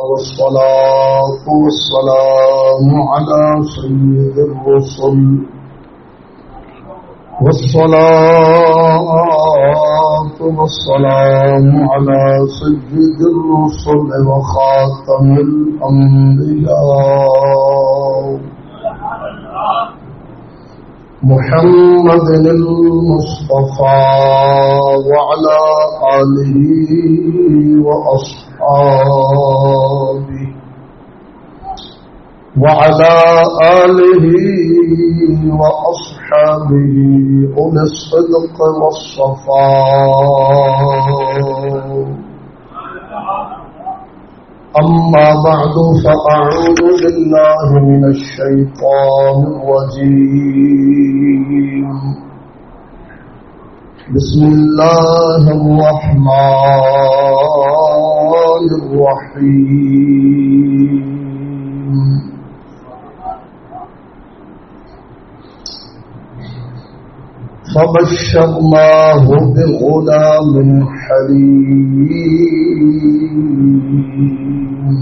والصلاة والسلام على سيد الرسل والصلاة والسلام على سيد الرسل وخاتم الأنبياء محمد المصطفى وعلى آله وأصحابه أولي الصدق والصفاء. أما بعد فأعوذ بالله من الشيطان الرجيم. بسم الله الرحمن الرحيم. فبشرناه بغلام حليم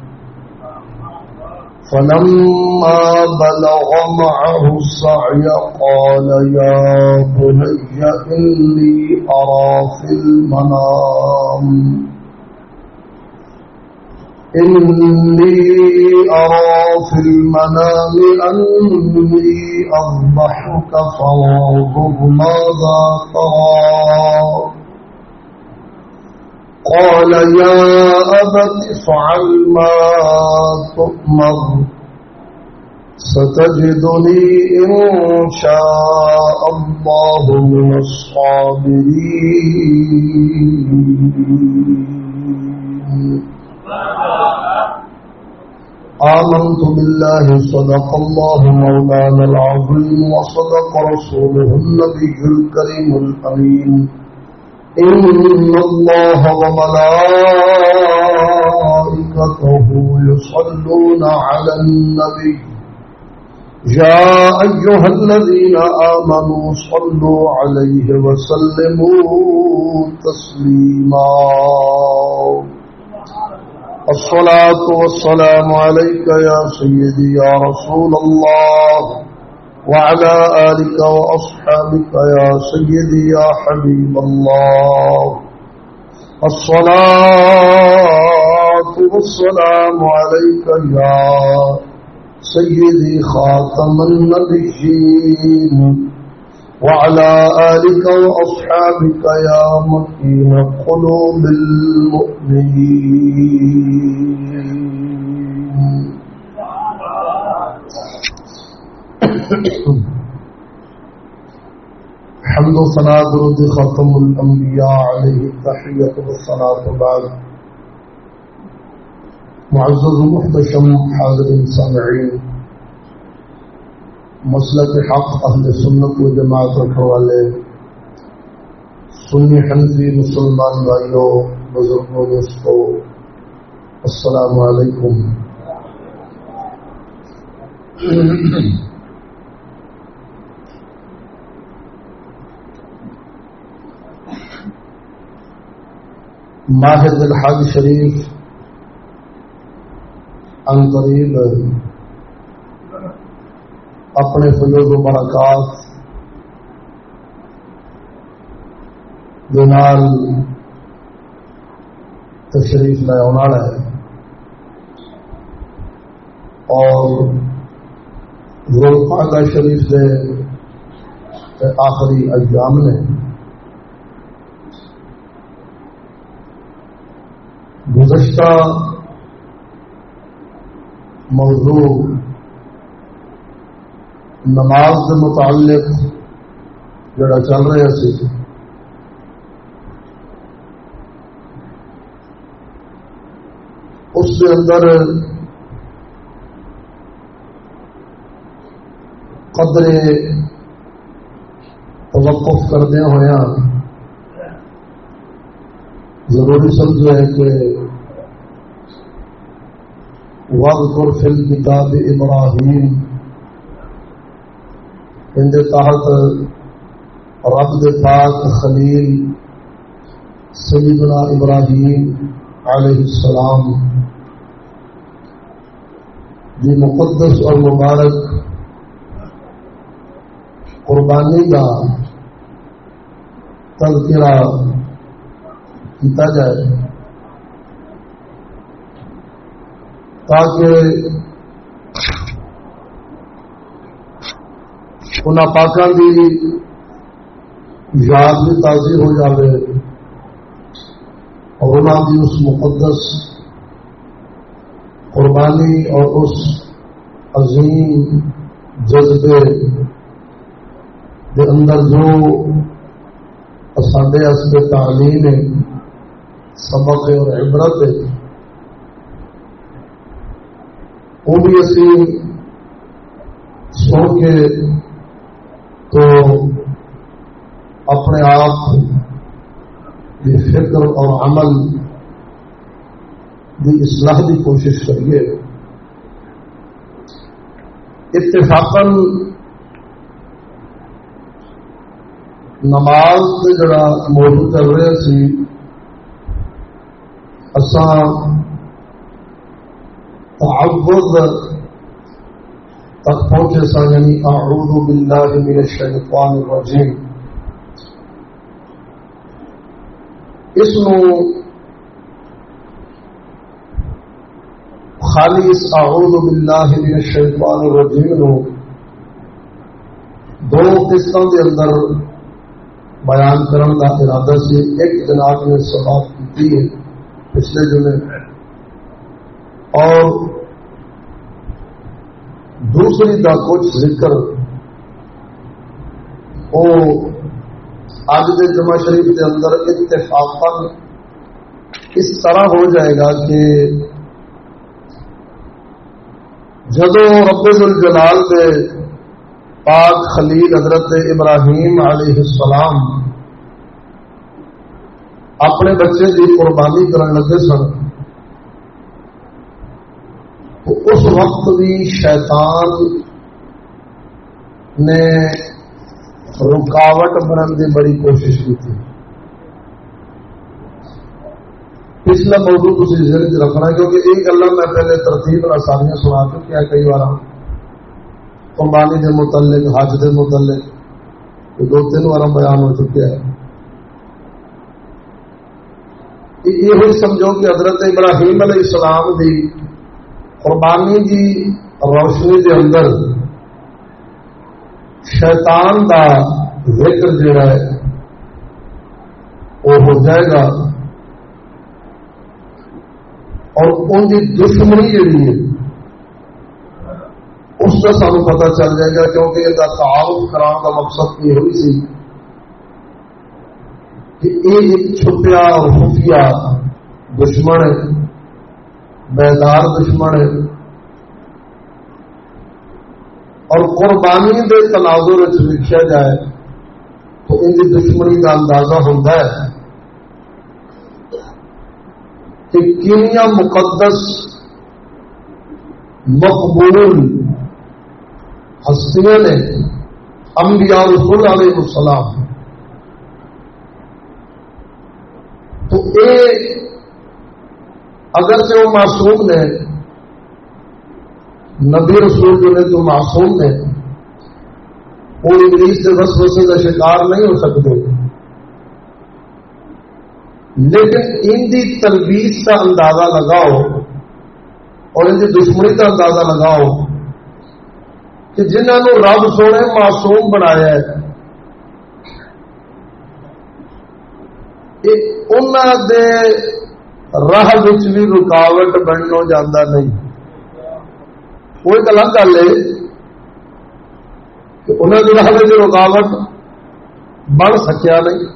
فلما بلغ معه السعي قال يا بني إني أرى في المنام أني أذبحك فانظر ماذا ترى. قال يا أبت افعل ما تؤمر ستجدني إن شاء الله من الصابرين. آمنت بالله صدق الله مولانا العظيم وصدق رسوله النبي الكريم الأمين. إن الله وملائكته يصلون على النبي يا أيها الذين آمنوا صلوا عليه وسلموا تسليما. الصلاة والسلام عليك يا سيدي يا رسول الله وعلى آلك وأصحابك يا سيدي يا حبيب الله. الصلاة والسلام عليك يا سيدي خاتم النبيين وعلى آلك وأصحابك يا مكين قلوب المؤمنين. حمد و ثنا درود خاتم الانبیاء علیہ التحیۃ والصلاۃ بعد. معزز محتشم حاضرین سامعین، مسلک حق اہل سنت و جماعت رکھنے والے سنی حنفی مسلمان بھائیوں، بزرگوں، دوستوں، السلام علیکم. ماہ ذی الحج شریف عنقریب اپنے فیوز و برکات دنال تشریف لے آنے ہے اور ذوالقعدہ شریف سے آخری ایام نے گزشتہ موضوع نماز کے متعلق جڑا چل رہا سی اس کے اندر قدر توقف کردے ہویا ضروری سمجھا ہے کہ واذکر فی الکتاب ابراہیم ان کے تحت رب دے پاک خلیل سیدنا ابراہیم علیہ السلام دی مقدس اور مبارک قربانی کا تذکرہ کیتا جائے تاکہ انہاں پاکاں دی یاد بھی تازی ہو جائے اور انہاں دی اس مقدس قربانی اور اس عظیم جذبے کے اندر جو ساڈے واسطے تعلیم ہے، سبق ہے اور عبرت ہے، وہ بھی اسی سن کے تو اپنے آپ کی فکر اور عمل کی اصلاح کی کوشش کریے۔ اتفاقاً نماز سے جڑا موضوع چل رہا سی، اساں تعوذ تک پہنچے سا، یعنی اعوذ باللہ من الشیطان الرجیم۔ اس نو خالی اس اعوذ باللہ من الشیطان الرجیم نو دو قسطوں کے اندر بیان کرنے کا ارادہ سے ایک جناب نے سبق کی ہے پچھلے جمعے، اور دوسری کا کچھ ذکر وہ آج کے جمعہ شریف کے اندر اتفاقاً اس طرح ہو جائے گا کہ جدو رب ذوالجلال کے پاک خلیل حضرت ابراہیم علیہ السلام اپنے بچے کی قربانی کرنے لگے سن، تو اس وقت بھی شیطان نے رکاوٹ بننے کی بڑی کوشش کی تھی۔ پچھلا موضوع تھی ذہن چ رکھنا، کیونکہ یہ گلا میں پہلے ترتیب نہ ساریاں سنا چکی ہیں کئی بار، قربانی کے متعلق، حج کے متعلق دو تین بار بیان ہو چکے ہیں۔ یہ سمجھو کہ حضرت ابراہیم علیہ السلام کی قربانی کی روشنی کے اندر شیطان کا ذکر جڑا ہے وہ ہو جائے گا، اور ان کی دشمنی جڑی ہے اس کا سانو پتہ چل جائے گا، کیونکہ یہ تعارف کرانے کا مقصد یہ ہوئی سی کہ یہ ایک چھپیا اور خفیہ دشمن ہے، بیدار دشمن ہے، اور قربانی کے تناظر لکھا جائے تو ان کی دشمنی کا اندازہ ہوتا ہے کہ کنیاں مقدس مقبول ہستیاں نے انبیاء رسول علیہ السلام، تو اے اگر سے وہ معصوم نے، نبی رسول جو نے تو معصوم نے، وہ ابلیس کے وسوسے کا شکار نہیں ہو سکتے، لیکن ان کی تلبیس کا اندازہ لگاؤ اور ان کی دشمنی کا اندازہ لگاؤ کہ جنہوں نے رب سونے معصوم بنایا ہے، انہوں دے راہ وچ بھی رکاوٹ بننا جانا نہیں۔ وہ ایک الگ گل ہے کہ انہوں کے راہ میں رکاوٹ بن سکیا نہیں،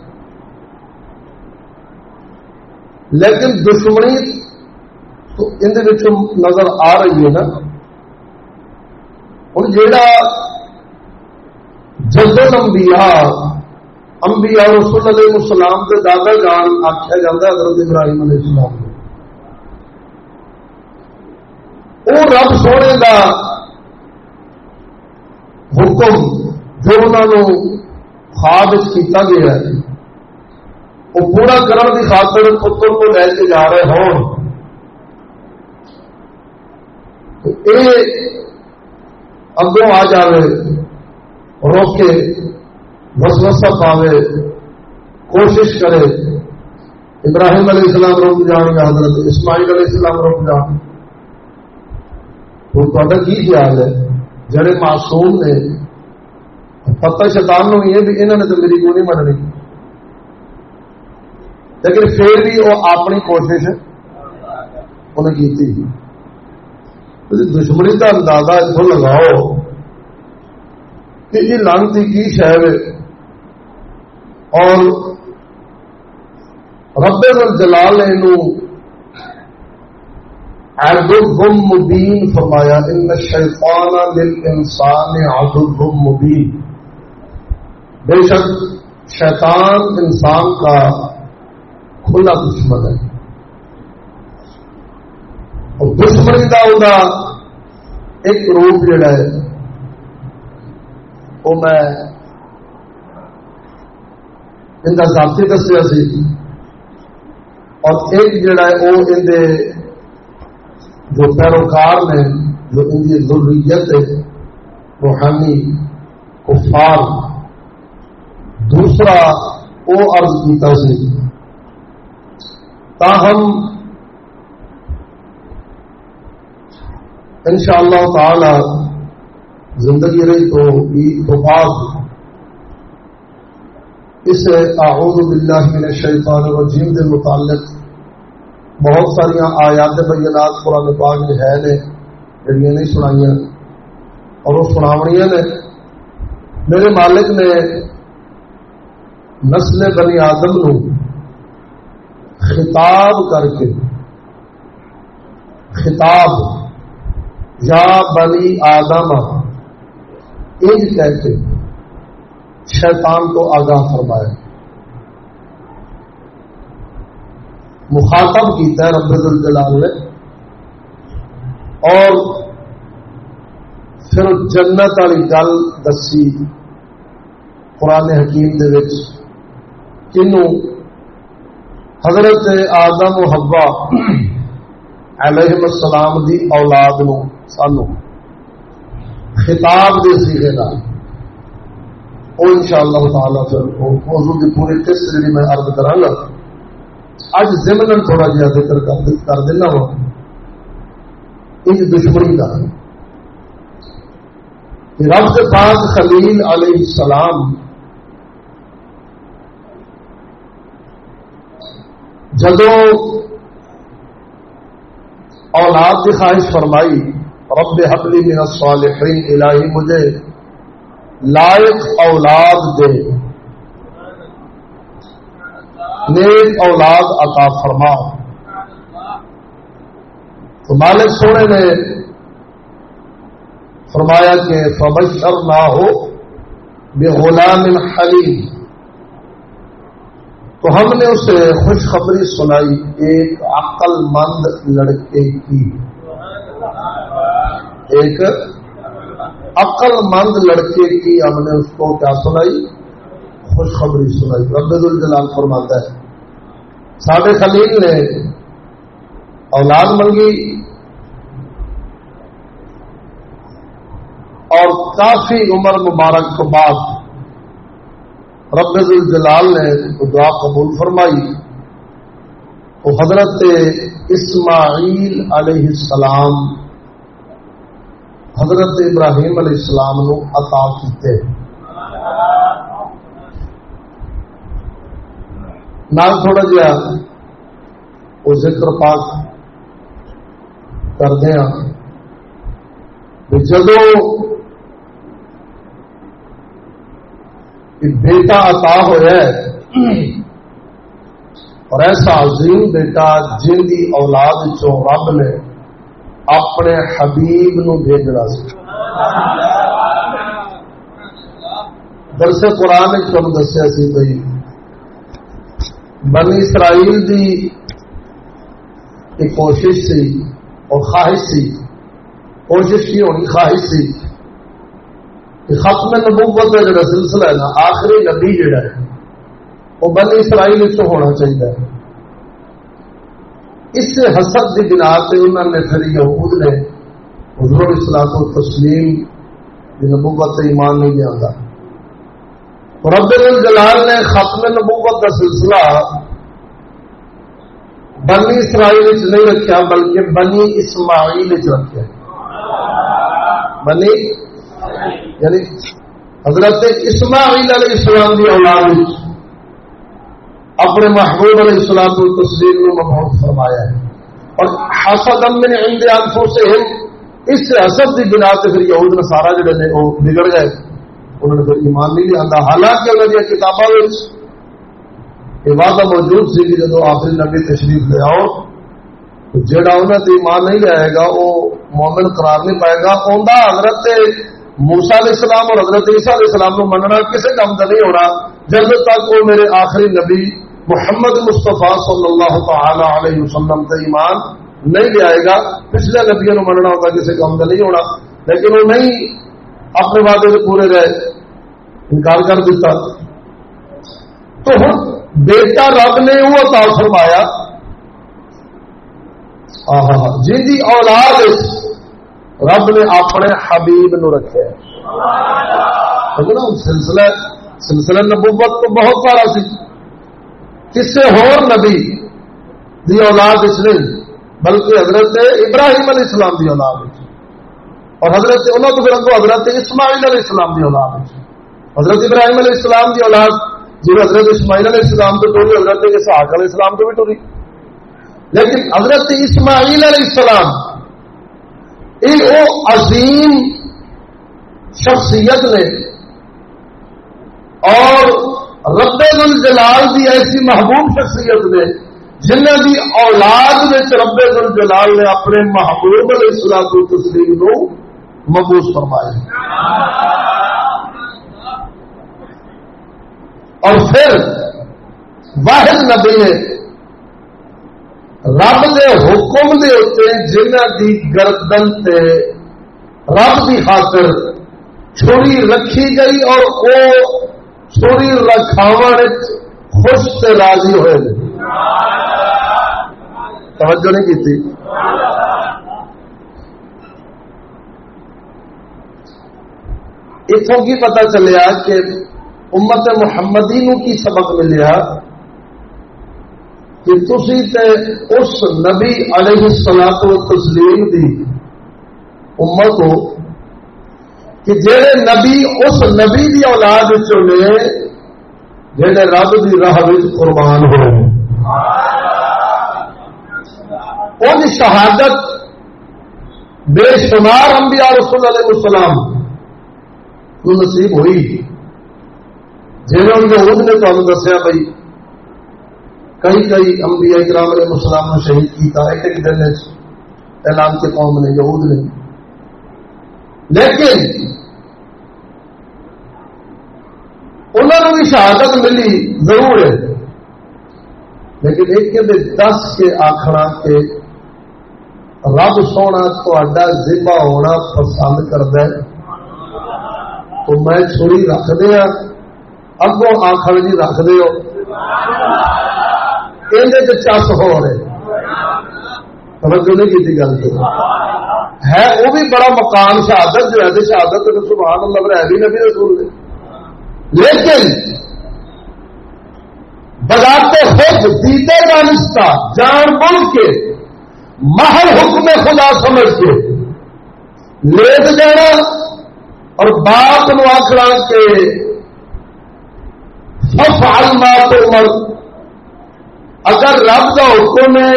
لیکن دشمنی تو ان نظر آ رہی ہے نا۔ ہوں جا جدل انبیاء رسول علیہ السلام کے دادا جان آخیا جاتا ہے حضرت ابراہیم علیہ السلام، وہ رب سونے کا حکم جو انہوں نے خواب کیتا گیا ہے وہ پورا کرنے کی خاطر پتر کو لے کے جا رہے ہوں، تو یہ اگوں آ جائے روکے وسوسہ پاوے کوشش کرے ابراہیم علیہ السلام رک جان یا حضرت اسماعیل علیہ السلام رک جان تو تا کی خیال ہے جڑے معصوم نے پتہ شیطان نو یہ بھی انہوں نے تو میری کیوں نہیں مننی لیکن پھر بھی وہ اپنی کوشش انہیں کی تھی دشمنی کا اندازہ اتوں لگاؤ کہ یہ لانتی کی شہر اور رب الجلال نے عدو مبین فرمایا ان الشیطان للانسان عدو مبین بے شک شیطان انسان کا کھلا دشمن ہے اور دشمنی کا ایک روپ جڑا ہے وہ میں ان کا ذاتی دسیا سی اور ایک جڑا ہے وہ ان دے جو پیروکار نے جو ان کی ضروریت ہے روحانی کفار دوسرا وہ عرض کیتا سی تاہم انشاءاللہ تعالی زندگی رہی تو بعد اس اعوذ باللہ من الشیطان الرجیم کے متعلق بہت ساری آیات بینات قرآن پاک میں ہے نے جڑیاں نہیں سنائیاں اور وہ سناونیاں نے میرے مالک نے نسل بنی آدم نو خطاب کر کے خطاب یا بنی آدم انج کہہ کے شیطان کو آگاہ فرمایا مخاطب کیتا ہے رب الجلال نے اور پھر جنت والی گل دسی قرآن حکیم دے وچ کنوں حضرت آدم و حوا علیہم السلام دی اولاد نو سانو خطاب دے سیغے نال او انشاءاللہ تعالی پھر موضوع دی پوری قصہ جڑی میں عرض کراں گا اج ضمن تھوڑا جہا ذکر کر دینا وا اس دشمنی کا رب کے پاک خلیل علیہ السلام جدو اولاد کی خواہش فرمائی رب حب لی من الصالحین الہی مجھے لائق اولاد دے نیک اولاد عطا فرما تو مالک سونے نے فرمایا کہ فبشرناہ بغلام حلیم تو ہم نے اسے خوشخبری سنائی ایک عقل مند لڑکے کی ایک عقل مند لڑکے کی ہم نے اس کو کیا سنائی خوشخبری سنائی رب الجلال فرماتا ہے ساڈے خلیل نے اولاد منگی اور کافی عمر مبارک کے بعد رب الجلال نے دعا قبول فرمائی تو حضرت اسماعیل علیہ السلام حضرت ابراہیم علیہ السلام نو عطا کیتے نال تھوڑا جہا وہ ذکر پاک کردے ہیں جدو بیٹا عطا ہوا ہے اور ایسا عظیم بیٹا جن کی اولاد چوں رب نے اپنے حبیب نو بھیجنا سی درس قرآن تم دسیا سی بھائی بنی اسرائیل دی ایک کوشش سی اور خواہش سی کوشش کی ہونی خواہش سی کہ ختم نبوت کا جڑا سلسلہ ہے نا آخری نبی جڑا ہے وہ بنی اسرائیل سے ہونا چاہیے اس حسد کی بنا سے انہوں نے پھر یہود نے حضور علیہ الصلوۃ والتسلیم کی نبوت سے ایمان نہیں لیا. رب الجلال نے ختم نبوت کا سلسلہ بنی اسرائیل نہیں رکھا بلکہ بنی اسماعیل رکھا. بنی یعنی حضرت اسماعیل علیہ السلام کی اولاد اپنے محبوب علیہ الصلوۃ والتسلیم نے مبعوث فرمایا ہے. اور حسدا من عند انفسہم، اس سے حسد کی بنا سے پھر یہود نصارا جڑے نے وہ بگڑ گئے، انہوں نے پھر ایمان نہیں لیا. حالانکہ انہوں نے کتابوں یہ وعدہ موجود سی کہ جب آخری نبی تشریف لے آؤ تو جڑا انہوں نے ایمان نہیں لائے گا وہ مومن قرار نہیں پائے گا. اوندا حضرت موسیٰ علیہ السلام اور حضرت عیسیٰ علیہ السلام کو مننا کسی کام کا نہیں ہونا جب تک وہ میرے آخری نبی محمد مصطفیٰ صلی اللہ تعالی علیہ وسلم کا ایمان نہیں لے آئے گا. پچھلے نبیوں کو مننا ہوگا کسی کام کا نہیں ہونا، لیکن وہ نہیں اپنے وعدے سے پورے رہے، انکار کر دیتا. تو ہوں بیٹا رب نے وہ عطا فرمایا جن کی اولاد رب نے اپنے حبیب نو رکھے. سلسلہ نبوت تو بہت سارا سی، کسے ہور نبی دی اولاد اس نہیں بلکہ حضرت ابراہیم علیہ السلام دی اولاد اور حضرت انہوں تو پھر حضرت اسماعیل علیہ السلام دی اولاد. حضرت ابراہیم علیہ السلام دی اولاد جی حضرت اسماعیل علیہ السلام تو ٹوری، حضرت اسحاق علیہ السلام تو بھی ٹوری. لیکن حضرت اسماعیل علیہ السلام یہ عظیم شخصیت نے اور رب الجلال کی ایسی محبوب شخصیت نے جنہ کی اولاد میں رب الجلال نے اپنے محبوب علیہ الصلوۃ والتسلیم کو مبعوث فرمایا. اور پھر واحد نبی نے رب دے حکم دے ہوتے جنہ دی گردن تے رب دی خاطر چھری رکھی گئی اور وہ چھری رکھاون خوش سے راضی ہوئے. توجہ نہیں کی تھی. اتوں کی پتہ چلیا کہ امت محمدی نو کی سبق ملیا کہ تسی تے اس نبی علیہ الصلوۃ والتسلیم دی امت ہو کہ جڑے نبی اس نبی دی اولاد وچوں نے جڑے رب دی راہ وچ قربان ہوئے. ان شہادت بے شمار انبیاء رسول علیہ السلام کو نصیب ہوئی. جنہوں نے یہود نے تمہیں دسیا بھائی کئی انبیاء کرام علیہ السلام نے شہید کیتا ایک دن اعلان کے قوم نے یہود نے. لیکن انہوں نے بھی شہادت ملی ضرور ہے، لیکن ایک کے 10 کے آخنا کہ رب سونا تا ذبح ہونا پسند کرتا ہے تو میں چھری رکھ دیا اگوں آخر جی رکھ دو یہ چس ہو رہے. توجہ نہیں کی گل ہے وہ بھی بڑا مقام شہادت جو ہے شہادت سبحان اللہ ہے بھی نبی رسول نے. لیکن بذات خود دیتے دانستہ جان بوجھ کے محل حکم خدا سمجھ کے لیٹ جانا اور باپ نو آخنا کہ ففعل ما تؤمر، اگر رب کا حکم ہے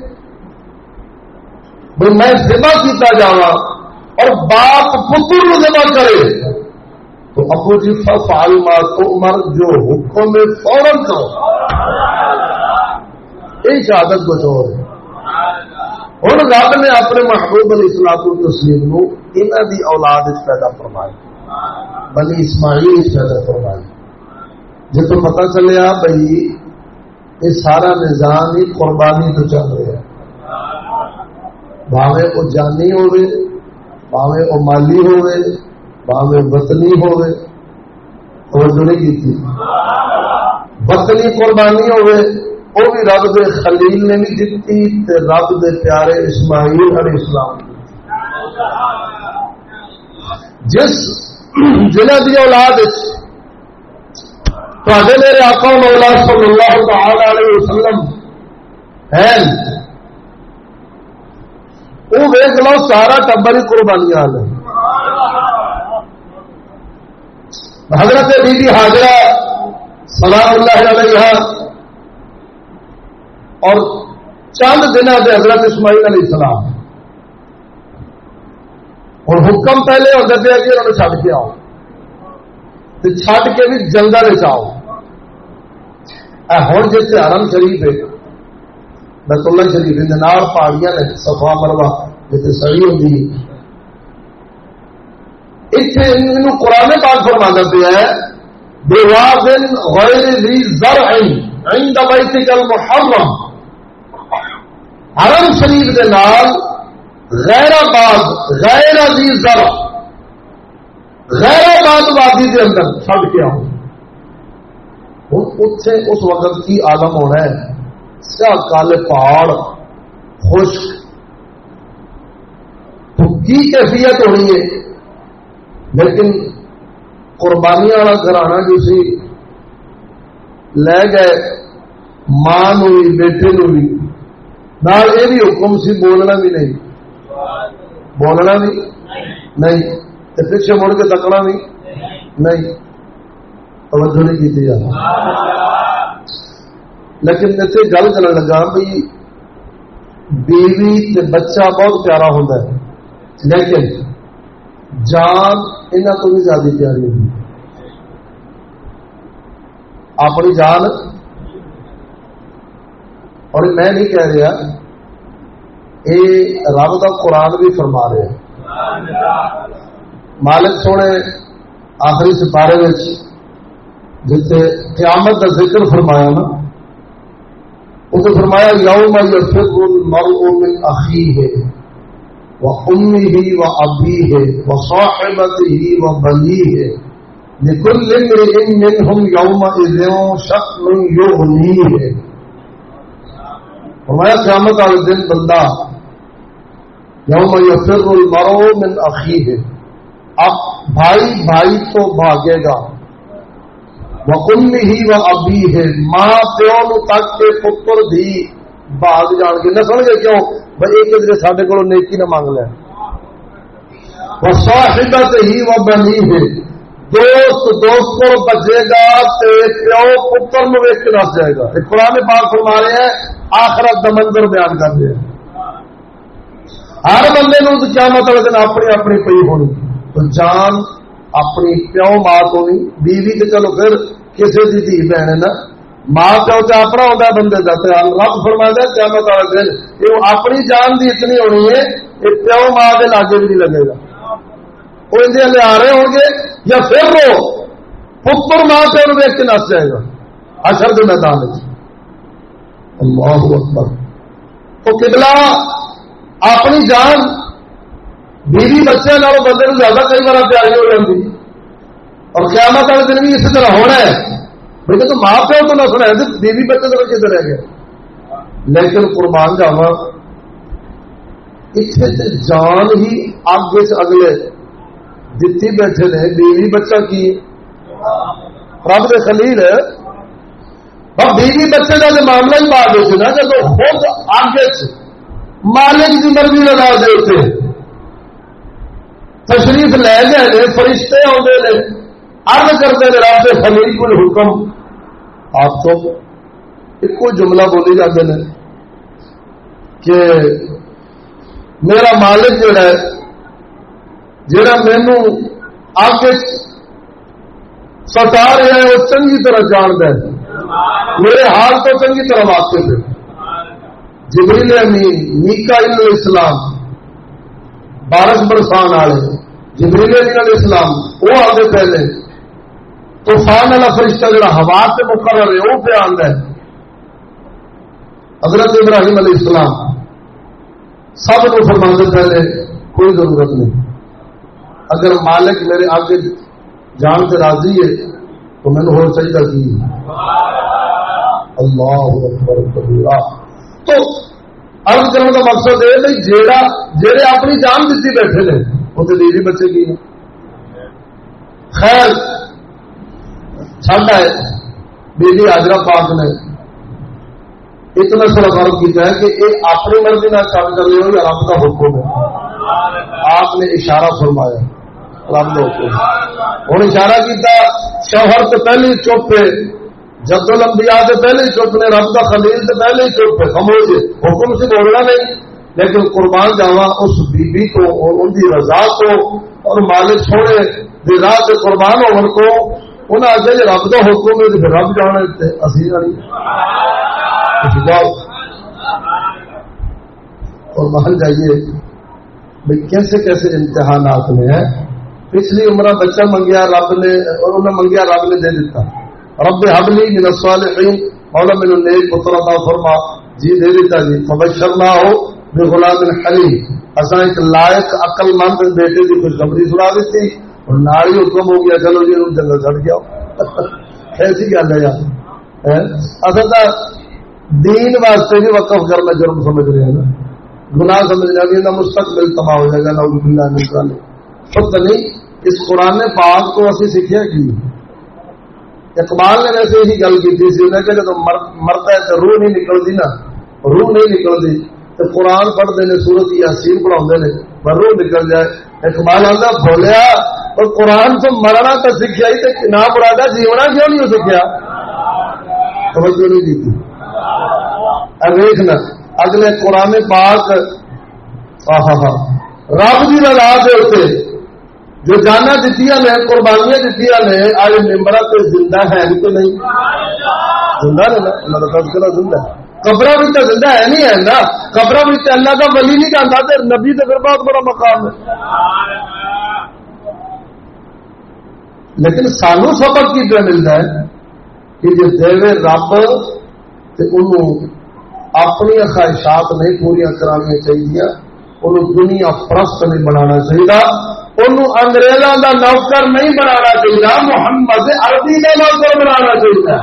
بھائی میں ذبح کیتا جاوا اور باپ پتر نو ذبح کرے تو ابو جی ففعل ما تؤمر، جو حکم ہے فوراً کرو. یہ شہادت کچھ اور ہے. ہوں رب نے اپنے محبوب علیہ الصلوۃ والتسلیم کو انہاں دی اولاد پیدا فرمایا، بنی اسماعیل پیدا فرمایا. جب تو پتہ چلیا بھائی یہ سارا نظام ہی قربانی تو چل رہا ہے، بھاوے وہ جانی ہوئے، بھاوے وہ مالی ہوئے، بھاوے وطنی ہوئے. توجہ نہیں کی تھی. وطنی قربانی ہوئے وہ بھی رب دے خلیل نے بھی دیتی تے رب دے پیارے اسماعیل علیہ السلام. جس جنہ دی اولاد میرے آقا مولا صلی اللہ تعالی علیہ وسلم ہے وہ ویک لو سارا ٹبر ہی قربانیاں آ گئی. حضرت بی بی حاجرہ سلام اللہ علیہ اور چند دنوں سے حضرت اسماعیل علیہ السلام اور حکم پہلے ہوتے تھے کہ انہوں نے چھڈ کے آؤ تو چھڈ کے بھی جنگل آؤ. ہوں جیسے حرم شریف ہے بیت اللہ شریف نال پہاڑیاں نے صفا مروا جیسے سڑی ہوتی ہے اتنے قرآن پاک فرماتا پیا ہے بواد غیر ذی زرع عند بیتک المحرم. حرم شریف دے نال غیر آباد غیر ذی زرع غیر آباد وادی دے اندر چھڈ کے آؤ. اتنے اس وقت کی عالم ہونا ہے سیاہ کالے پہاڑ خشک تو کی کیفیت ہونی ہے. لیکن قربانیاں والا گھرانا جو سی لے گئے ماں نو بھی بیٹے نو بھی نال یہ بھی حکم سی بولنا بھی نہیں پیچھے مڑ کے تکنا بھی نہیں توجہ نہیں کی جاتی. لیکن اتنے گل کرنے لگا بھائی بیوی تے بچہ بہت پیارا ہوتا ہے لیکن جان انہوں کو بھی زیادہ پیاری ہوتی. اپنی جان اور میں نہیں کہہ رہا یہ رب کا قرآن بھی فرما رہے ہیں. مالک سونے آخری سپارے جتنے قیامت کا ذکر فرمایا نا اسے فرمایا یوم یفر المرء من اخیہ وامہ وابیہ وصاحبتہ وبنیہ لکل امرئ منہم یومئذ شأن یغنیہ. فرمایا قیامت والے دن بندہ یوم یفر المرء من اخیہ اب بھائی تو بھاگے گا وَأُمِّهِ وَأَبِيهِ ماں پیو نو تک کے پتر بھی بھاگ جان کے نسل گے. کیوں بھائی ایک کدھر ساڈے کولوں نیکی نہ مانگ لے. وَصَاحِبَتِهِ وَبَنِيهِ دوست کو بچے گا تے پیو پتر نو ویکھ کے نس جائے گا. قرآن پاک فرما رہے ہیں آخرت دا منظر بیان کر رہے ہیں. ہر بندے نو قیامت والے دن اپنی اپنی پئی ہونی تو جان اپنی پیو ماں تو نہیں بیوی تو چلو پھر کسی کی دھی بہن ہے نا ماں پیو تو اپنا ہوتا ہے بندے کا. رب فرماتا ہے قیامت والا دن یہ اپنی جان دی اتنی ہونی ہے کہ پیو ماں کے لاگے بھی نہیں لگے گا. وہ اندر لے آ رہے ہوں گے یا پھر وہ پتر ماں پیو دیکھ کے نس جائے گا حشر کے میدان میں. اللہ اکبر. تو قبلہ اپنی جان بیوی بچے نالوں بندے کو زیادہ کئی بار پیاری ہو جاتی اور قیامت والے دن بھی اسی طرح ہونا ہے. بھائی تو ماں پیو تو نہ سنا ہے بیوی بچے تو کدھر رہ گئے. لیکن قربان جاوا اتنے جان ہی آگے سے اگلے جتنی بیٹھے نے بیوی بچہ کی رب دے خلیل بیوی بچے کا معاملہ ہی بات ہوتی نا جب خود آگے مالک کی مرضی لگا دے ہوتے تشریف لے گئے فرشتے آتے ہیں عرض کرتے ہیں رب کے خلیل کو حکم آپ تو ایک جملہ بولی جاتے ہیں کہ میرا مالک جڑا ہے جڑا مینو آگے ستا رہا ہے وہ چنگی طرح جانتا ہے میرے حال تو چنگی طرح واقف ہے. جبریل امین میکائیل علیہ السلام بارش برسان والے جبریل امین علیہ السلام وہ آگے پہلے طوفان والا فرشتہ جڑا ہوا سے مقرر ہے وہ پہ آندا ہے. حضرت ابراہیم علیہ السلام سب کو فرماتے پہلے کوئی ضرورت نہیں اگر مالک میرے آگے جان سے راضی ہے تو میں نے ہو سجدہ کی. اللہ اکبر کبیرہ. تو عرض کرنے کا مقصد یہ نہیں جہے اپنی جان دیتی بیٹھے نے وہ تو بیوی بچے کی خیر چھڈ آئے بیوی حاجرہ پاک نے اتنا سارا فرق کیا ہے کہ یہ اپنی مرضی نہ کام کر رہے ہو یا رب کا حکم ہے. آپ نے اشارہ فرمایا رب کا حکم ہوں اشارہ کیا شوہر تو پہلے ہی چپ ہے جد الانبیاء سے پہلے ہی چپ نے رب کا خلیل سے پہلے ہی چپ ہے خاموش حکم سے بولنا نہیں لیکن قربان جاوا اس بی بی کو اور ان کی رضا کو اور مالک سونے دی راہ سے قربان ہونے کو انہیں آخیا جی رب کا حکم ہے تو پھر رب جانا اسی جانی جاؤ اور محل جائیے بھائی کیسے کیسے امتحانات میں ہے. پچھلی عمرہ بچہ منگیا رب نے اور انہیں منگیا رب نے دے دیتا رب حبلی من الصالحین مولا من النیک پتر عطا فرما جی دے دیتا جی فبشرنا ہو بغلام حلیم اصل ایک لائق عقل مند بیٹے کی خوشخبری سنا دیتی اور ناری حکم ہو گیا چلو جی جنگل چڑھ گیا ایسی گل ہے یار اصل کا دین واسطے بھی وقف کرنا جرم سمجھ رہے ہیں نا گناہ سمجھنا بھی نہ مستقبل تباہ ہو جائے گا نہ خود نہیں. اس قرآن پاک کو اسی سیکھیا کی اقبال نے ویسے یہی گل کی تھی کہ جب مرتا ہے تو روح نہیں نکلتی نا روح نہیں نکلتی تو قرآن پڑھتے ہیں سورت یاسین پڑھاؤں نے پر روح نکل جائے. اقبال آتا بولیا اور قرآن تو مرنا تو سیکھا ہی تو نہ پڑھاتا جیونا کیوں نہیں ہو سکیا توجہ نہیں دی تھی. دیکھنا اگلے قرآن پاک رب کی رضا دے ہوتے جو جانا دیتی نے قربانیاں دیتی نے آج ممبر تو زندہ ہے کہ نہیں زندہ ہے نا زندہ قبر بھی تو زندہ ہے نہیں ہے نا قبر بھی تو اللہ کا ولی نہیں جانا تو نبی تو پھر بہت بڑا مقام ہے. لیکن سانو سبق کی جو ملتا ہے کہ جو دے رب اپنی خواہشات نہیں پوریا کرانی چاہیے انہوں دنیا پرست نہیں بنانا چاہیے انہوں انگریزوں کا نوکر نہیں بنانا چاہیے محمد عربی کا نوکر بنانا چاہیے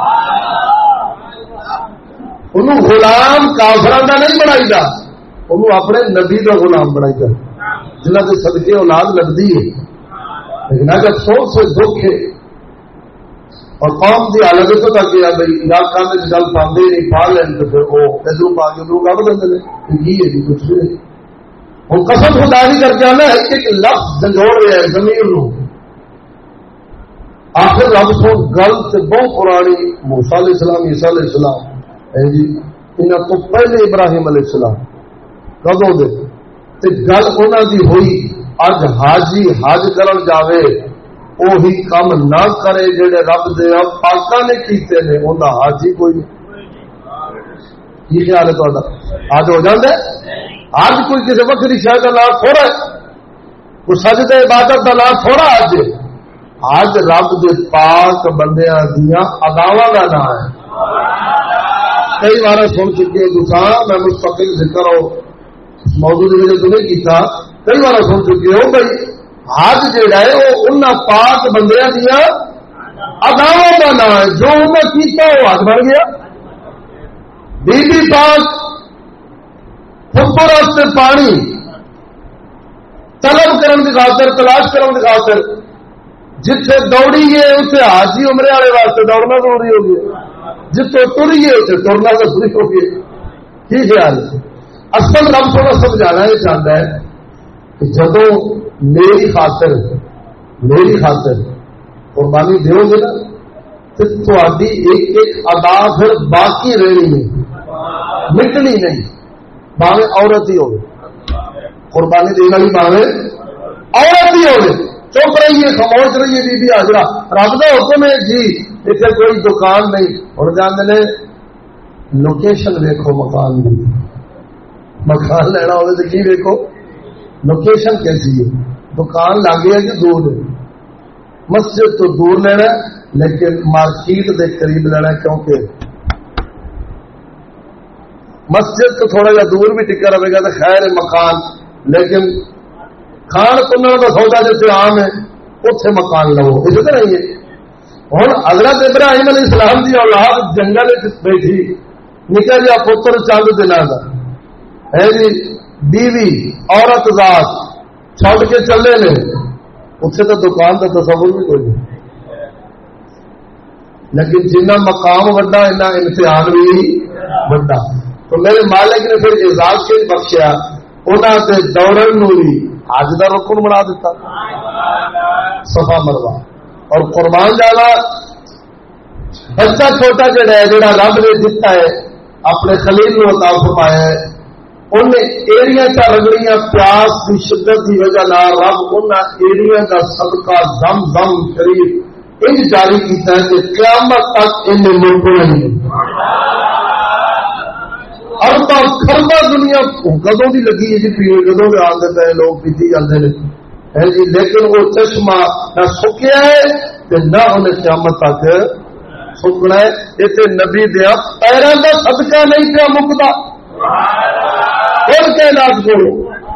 انہوں غلام کافراں کا نہیں بنائی دا انہوں اپنے نبی کا غلام بنائی دا جنہ کے صدقے اولاد لگتی ہے. لیکن اگر افسوس سے دکھ ہے اور قوم کی حالت تو تک بھائی علاقہ میں گل پاندے نہیں پا لین تو پھر وہ ادھر پا کے ادھر کب دیں یہ ہے کچھ بھی نہیں. ہوں قسم خدا بھی کر کے آنا ایک لفظ جنجوڑ رہا ہے زمین نو آخر رب سو گل تو بہت پرانی موسیٰ علیہ السلام عیسیٰ علیہ السلام جی انہوں تو پہلے ابراہیم علیہ السلام کدوں دے گل انہوں دی ہوئی اج حاجی حج کرن جاوے وہی کام نہ کرے جڑے رب دے پاکاں نے کیتے نے انہاں حاجی کوئی کی خیال ہے تہاڈا اج ہو جاندا ہے اج کوئی کسی وکری شے دا نام تھوڑا ہے کوئی سجدہ عبادت دا نام تھوڑا اج رب دے پاک بندیاں دیاں اداواں دا نام ہے. کئی بار سن چکے دوسرا میں مستقل ذکر ہو موضوع دے وچ نہیں کیتا کئی بار سن چکے ہو بھائی حج جہاں ہے وہ ان پاک بندیاں دیا اداواں کا نام ہے جو انہیں کیتا وہ حج بن گیا. بی بی پاک پتر واسطے پانی طلب کرن کی خاطر تلاش کرن کی خاطر جتھے دوڑی ہے اسے حاجی عمرے والے واسطے دوڑنا ضروری ہو گیا جتوں ٹری ہے اسے ٹرنا ضروری ہو گیا. کی خیال ہے اصل رب تھوڑا سمجھانا یہ چاہتا ہے کہ جدو میری خاطر قربانی دیو گے نا تو تھوڑی ایک ایک ادا پھر باقی رہنی ہے مٹنی نہیں باوے عورت ہی ہوگی قربانی دینے والی باوے عورت ہی ہوگی. چپ رہیے خاموش رہیے بی بی حاجرہ رب کا حکم ہے جی اتنے کوئی دکان نہیں اور جانے نے لوکیشن ویکو مکان کی مکان لینا ہو تو کی ویکو لوکیشن کیسی ہے دکان لاگے ہے کہ دور ہے مسجد تو دور لینا لیکن مارکیٹ کے قریب لینا کیونکہ مسجد تو تھوڑا جا دور بھی ٹکا رہے گا تو خیر مکان لیکن کھان کنن کا سودا جیسے عام ہے اتنے مکان لو اس طرح ہی ہے. ہوں حضرت ابراہیم علیہ السلام کی اولاد جنگل بیٹھی نکا جا پتر چند دنوں کا ہے جی بیوی عورت ذات چھوڑ کے چلے نے، اتنے تو دکان کا تصور بھی کوئی نہیں، لیکن جنہ مقام وڈا اتنا امتحان بھی وڈا. تو میرے مالک نے پھر اعزاز کے بخشیا، انہوں نے دوڑن نو بھی حج کا رکن بنا دیتا، صفا مروا. اور قربان جانا بچہ چھوٹا جڑا ہے جڑا رب نے دیتا ہے اپنے خلیل نو عطا فرمایا ہے، انہیں ایڑیاں چا رگڑیاں پیاس کی شدت کی وجہ رب انہیں ایڑیاں کا صدقہ زم زم شریف انج جاری کیتا ہے کہ قیامت تک ان ملکوں نہیں. ارباں خرباں دنیا کدوں کی لگی ہے جی پیڑ کدوں کے آتے پہ لوگ پیتی جاتے ہیں جی، لیکن وہ چشمہ نہ سکیا ہے نہ انہیں قیامت تک سکنا ہے. اتنے نبی دیا پیروں کا صدقہ نہیں پیا مکتا کے علاج کرو.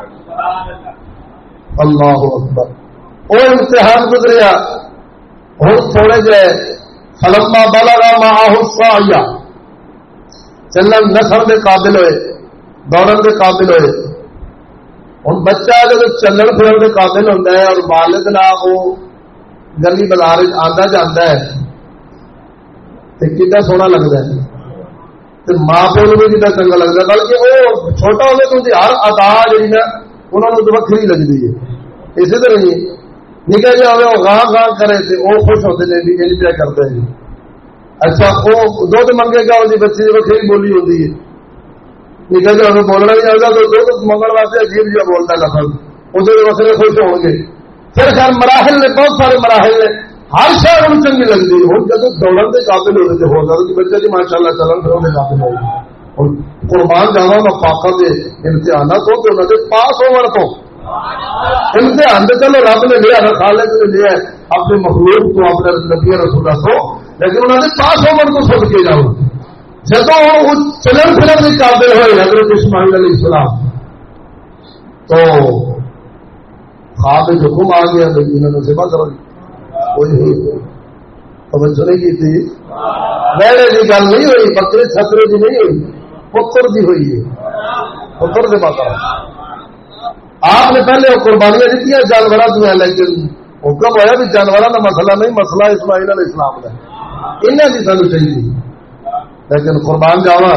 اللہ اکبر. وہ امتحان گزریا. ہوں تھوڑے جہ فلما بلغ معه السعي چلن نسل کے قابل ہوئے، دوڑن کے قابل ہوئے. ہوں بچہ جب چلن پھرن کے قابل ہوتا ہے اور والد نہ وہ گلی بازار آتا جاتا ہے تو کتنا سونا لگتا ہے، تو ماں پیو بھی کتنا چنگا لگتا ہے. بلکہ وہ چھوٹا ہوگا تو ہر ادا جی نا انہوں نے وکری لگتی ہے. اسی طرح ہی نکل جائے وہ گاں گاں کرے تو وہ خوش ہوتے ہیں بھی یہ پیا کرتے ہیں. اچھا وہ دودھ منگے گا اس بچے کی وکری بولی ہوتی ہے. نکل جائے ہمیں بولنا نہیں آتا تو دودھ منگنے واسطے عجیب جہاں بولتا ہے لفظ وہ وکرے خوش ہو گے. پھر خیر مراحل نے بہت سارے مراحل نے ہر شہر ان چنگی لگتی ہے. ہوں جب دوڑن کے قابل ہوتے تھے ہو جاتا کہ بچے جی ماشاء اللہ چلن پھرن کے قابل ہو گئے. اور قربان جاوا میں پاکوں کے امتحانات ہو تو انہوں نے پاس ہو تو امتحان تو چلو رب نے لیا نا خالق نے لیا اپنے مخلوق کو اپنے نبی رسولہ کو، لیکن انہوں نے پاس ہو تو سب کے جاؤ. جب وہ چلن پھرن کے قابل ہوئے حضرت اسماعیل علیہ السلام تو خواب حکم آ گیا بھائی انہوں نے سیوا کرو. کوئی توجہ نہیں کی تھی، ویڑے کی گل نہیں ہوئی، بکرے چھترے کی نہیں ہوئی، پتر کی ہوئی ہے. پتر سے بات آپ نے پہلے قربانیاں دیتی ہیں جانوروں دیا، لیکن حکم ہوا بھی جانوروں کا مسئلہ نہیں، مسئلہ اسماعیل علیہ السلام کا انہیں کی سانو چاہیے. لیکن قربان جاوا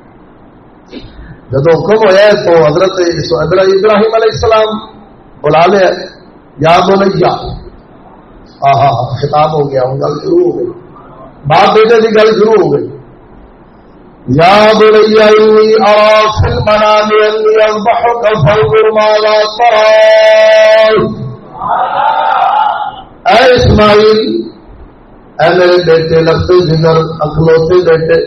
جب حکم ہوا تو حضرت ابراہیم علیہ السلام بلا لیا، یا بنیا خطاب ہو گیا، گل شروع ہو گئی، باپ بیٹے کی گل شروع ہو گئی. یا بنیا انی ارى في المنام اني اذبحك فانظر ماذا ترى. اے اسماعیل، اے میرے بیٹے لگتے جگر اکلوتے بیٹے،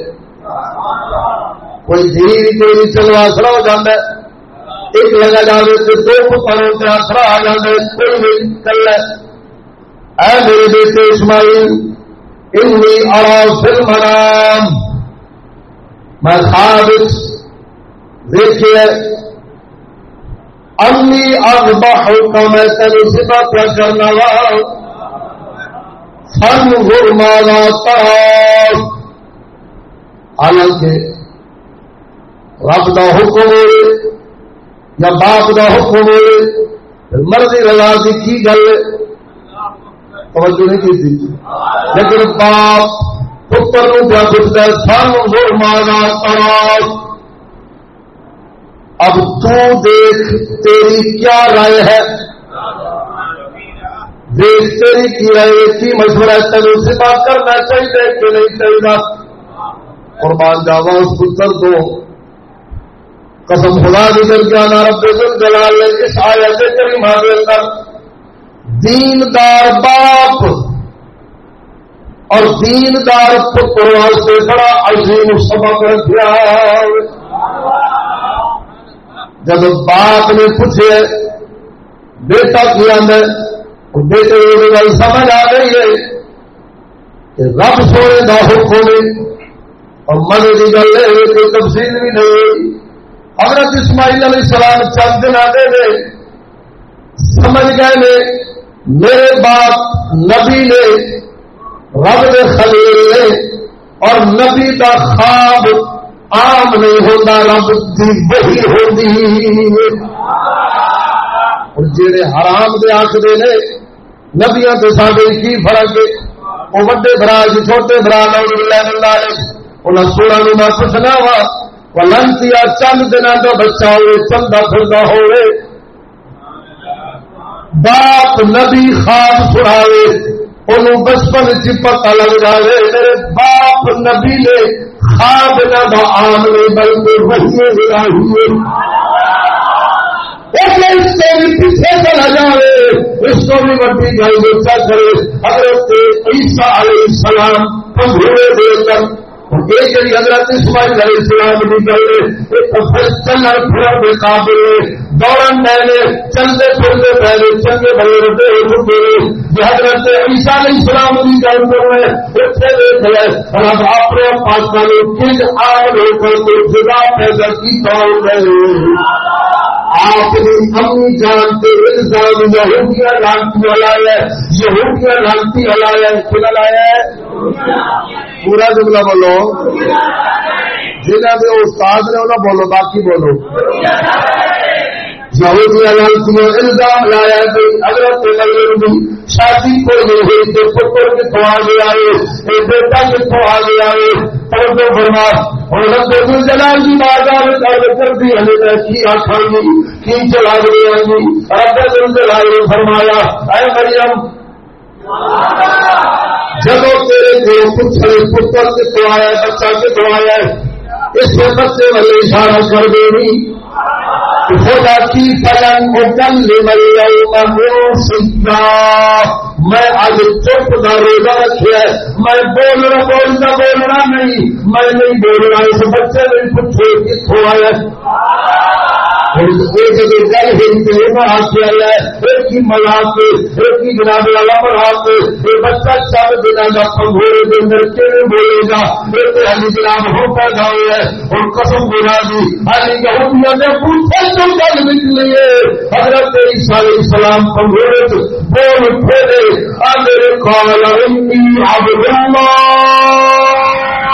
کوئی دھیر کوئی چلو آسرا ہو جاتا ہے، ایک لگا جائے تو دو پتھروں سے آسرا آ جاتا ہے، کوئی نہیں چل رہا. اے میرے بیٹے اسماعیل انی ارى في المنام، میں خواب دیکھیے انی اذبحک، میں تیری ذبح کیا کرنا وا، فانظر ماذا ترى. حالانکہ رب دا حکم ہوئے یا باپ دا حکم ہوئے مرضی رضا کی گل توجہ نہیں کی تھی، لیکن باپ پتر کو کیا پوچھتا ہے فانظر ماذا ترى، اب تو دیکھ تیری کیا رائے ہے، دیکھ تیری کی رائے کی مشورہ ہے، تجھے ذبح کرنا چاہیے کہ نہیں چاہیے. قربان جاوا اس پتر کو قسم خدا دی کر کے آنا رب الجلال نے اس آیت کریمہ کے اندر دیندار باپ اور دیندار پتر سے بڑا عظیم سبق رکھا. جب باپ نے پوچھے بیٹا کی آدھے بیٹے کی گل سمجھ آ گئی ہے کہ رب سونے کا حکم اور من کی گل ہے، کوئی تفصیل بھی نہیں ہوئی. حضرت اسماعیل علیہ السلام چند دن آتے تھے، سمجھ گئے نے میرے باپ نبی نے، رب نے خلیل نے، اور نبی کا خواب عام نہیں ہوتا، رب دی وحی ہوندی۔ اور جڑے حرام دے آکھدے نے نبیاں تے ساڈے کی فرق ہے؟ وہ وڈے برا جی چھوٹے برا نعوذ باللہ من ذالک، انہاں سوراں نوں میں پوچھنا وا ولنتیا چند دنوں کا بچہ ہوئے چلتا پھرتا ہوئے، باپ نبی خواب سناوے انہوں بچپن چ پتہ لگ جائے میرے باپ نبی نے خواب نہ با عام نہیں بلکہ وحی الہی پیچھے چلا جائے، اس کو بھی بڑی گل بچہ کرے۔ حضرت عیسیٰ علیہ السلام پنگھوڑے دے کر یہ جی حضرت اسماعیل علیہ السلام کی گل چلنا پھر بے قابل دوڑن پہلے چلتے پھرتے پہلے چنگے بڑے رٹے ہوتے حضرت عیسیٰ علیہ السلام کی گل کرنے اتنے دیکھ لے رب اپنے پاکستان کن آئے ہو کر تو جگہ پیدا کی طور گئے آپ نے اپنی جانتے الزام یہودیاں لانتی ہلایا ہے، یہودیاں لانتی ہلایا ہے، کھلا لایا ہے پورا جملہ بولو، جنہوں نے استاد نے انہوں بولو، باقی بولو۔ یہودیاں لانتی الزام لایا ہے حضرت مریم کی شادی کو نہیں ہوئی تو پتر کتوں آ گیا ہے، بیٹا کتوں آ گیا ہے، توجہ فرما۔ اور رب الجلال کی بازار کر دی ہمیں کی آخا گی کی چلا گیا گی۔ رب الجلال نے فرمایا اے مریم جب تیرے کو پوچھے پتر کتوں آیا بچہ کتوں آیا اس میں بچے والے اشارہ کر دے گی خدا کی فلن اکلم اليوم انسیا، میں آج چپ کا روزہ رکھا ہے، میں بولنا نہیں، میں نہیں بولنا اس بچے نے پوچھے کتوں آیا جناب والا بڑھا کے بچہ 4 دنوں کا پنگھوڑے کے اندر کیوں بولے گا؟ علی جناب ہو پیدا ہوا ہے اور قسم بنا دی علی یہودیاں نے پوچھے تو گل نکلی ہے حضرت عیسیٰ علیہ السلام پنگھوڑے بول پھیرے میرے قال انی عبد اللہ،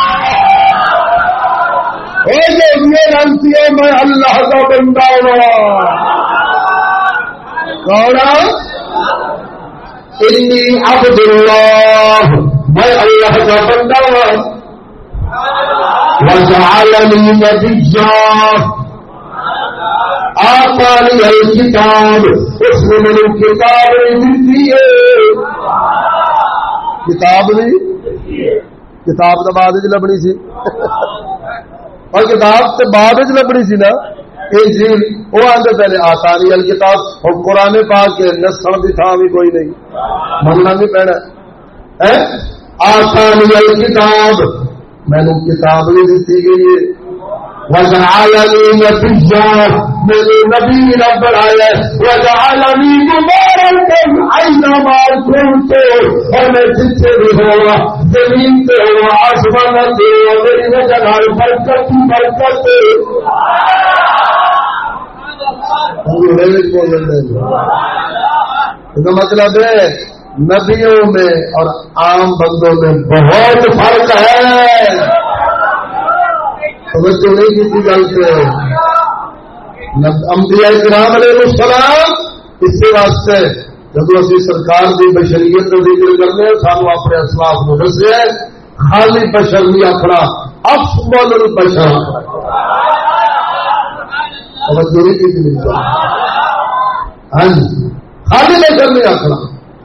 میں اللہ کا بندہ ہوں۔ کون؟ انی عبد اللہ، میں اللہ کا بندہ ہوں۔ وجعلنی نبیا، آتانی الکتاب، اس نے میری کتاب دی ہے۔ کتاب نہیں، کتاب تو بعد لبنی سی اور کتاب تو بعد لبنی سی نا، انجیل وہ آدھے پہلے آسانی الکتاب، اور قرآن پاک کے نسل کی تھان بھی کوئی نہیں، مننا بھی پینا ہے۔ آسانی الکتاب، میں نے کتاب بھی دیتی گئی ہے۔ وجعلنی نبیا، میرے نبی رب بنایا۔ وجعلنی مبارکا اینما کنت، اور میں جتنے بھی ہوا زمین پہ ہوا آسمان پہ ہوا میری وجہ نال برکت ہی برکت۔ اس کا مطلب ہے نبیوں میں اور عام بندوں میں بہت فرق ہے۔ توجہ نہیں کی گل سے انبیاء کرام علیہ السلام اس کے واسطے جب اسی سرکار کی بشریت کا ذکر کرنے سانو اپنے اسلاف کو دسیا خالی بشر نہیں آخنا، افضل البشر۔ توجہ نہیں کی ملتا، ہاں جی خالی بشر نہیں آخنا۔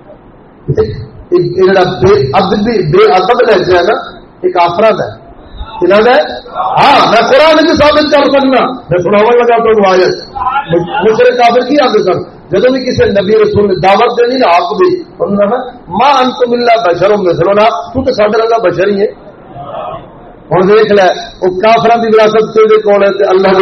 بے ادب لہجہ ہے نا ایک آفرت ہے، ہاں میں قرآن کی ثابت کر سکنا، میں سناو لگا تو آیت مشرک کافر کی آتے سن جب بھی کسی نبی رسول نے دعوت دینی نا آپ بھی انہوں نے ماں انتم الا بشر مثلنا، تو تو سارے رنگا بشر ہی ہے۔ ہوں دیکھ لے وہ کافران کی وراثت کے کول ہے اللہ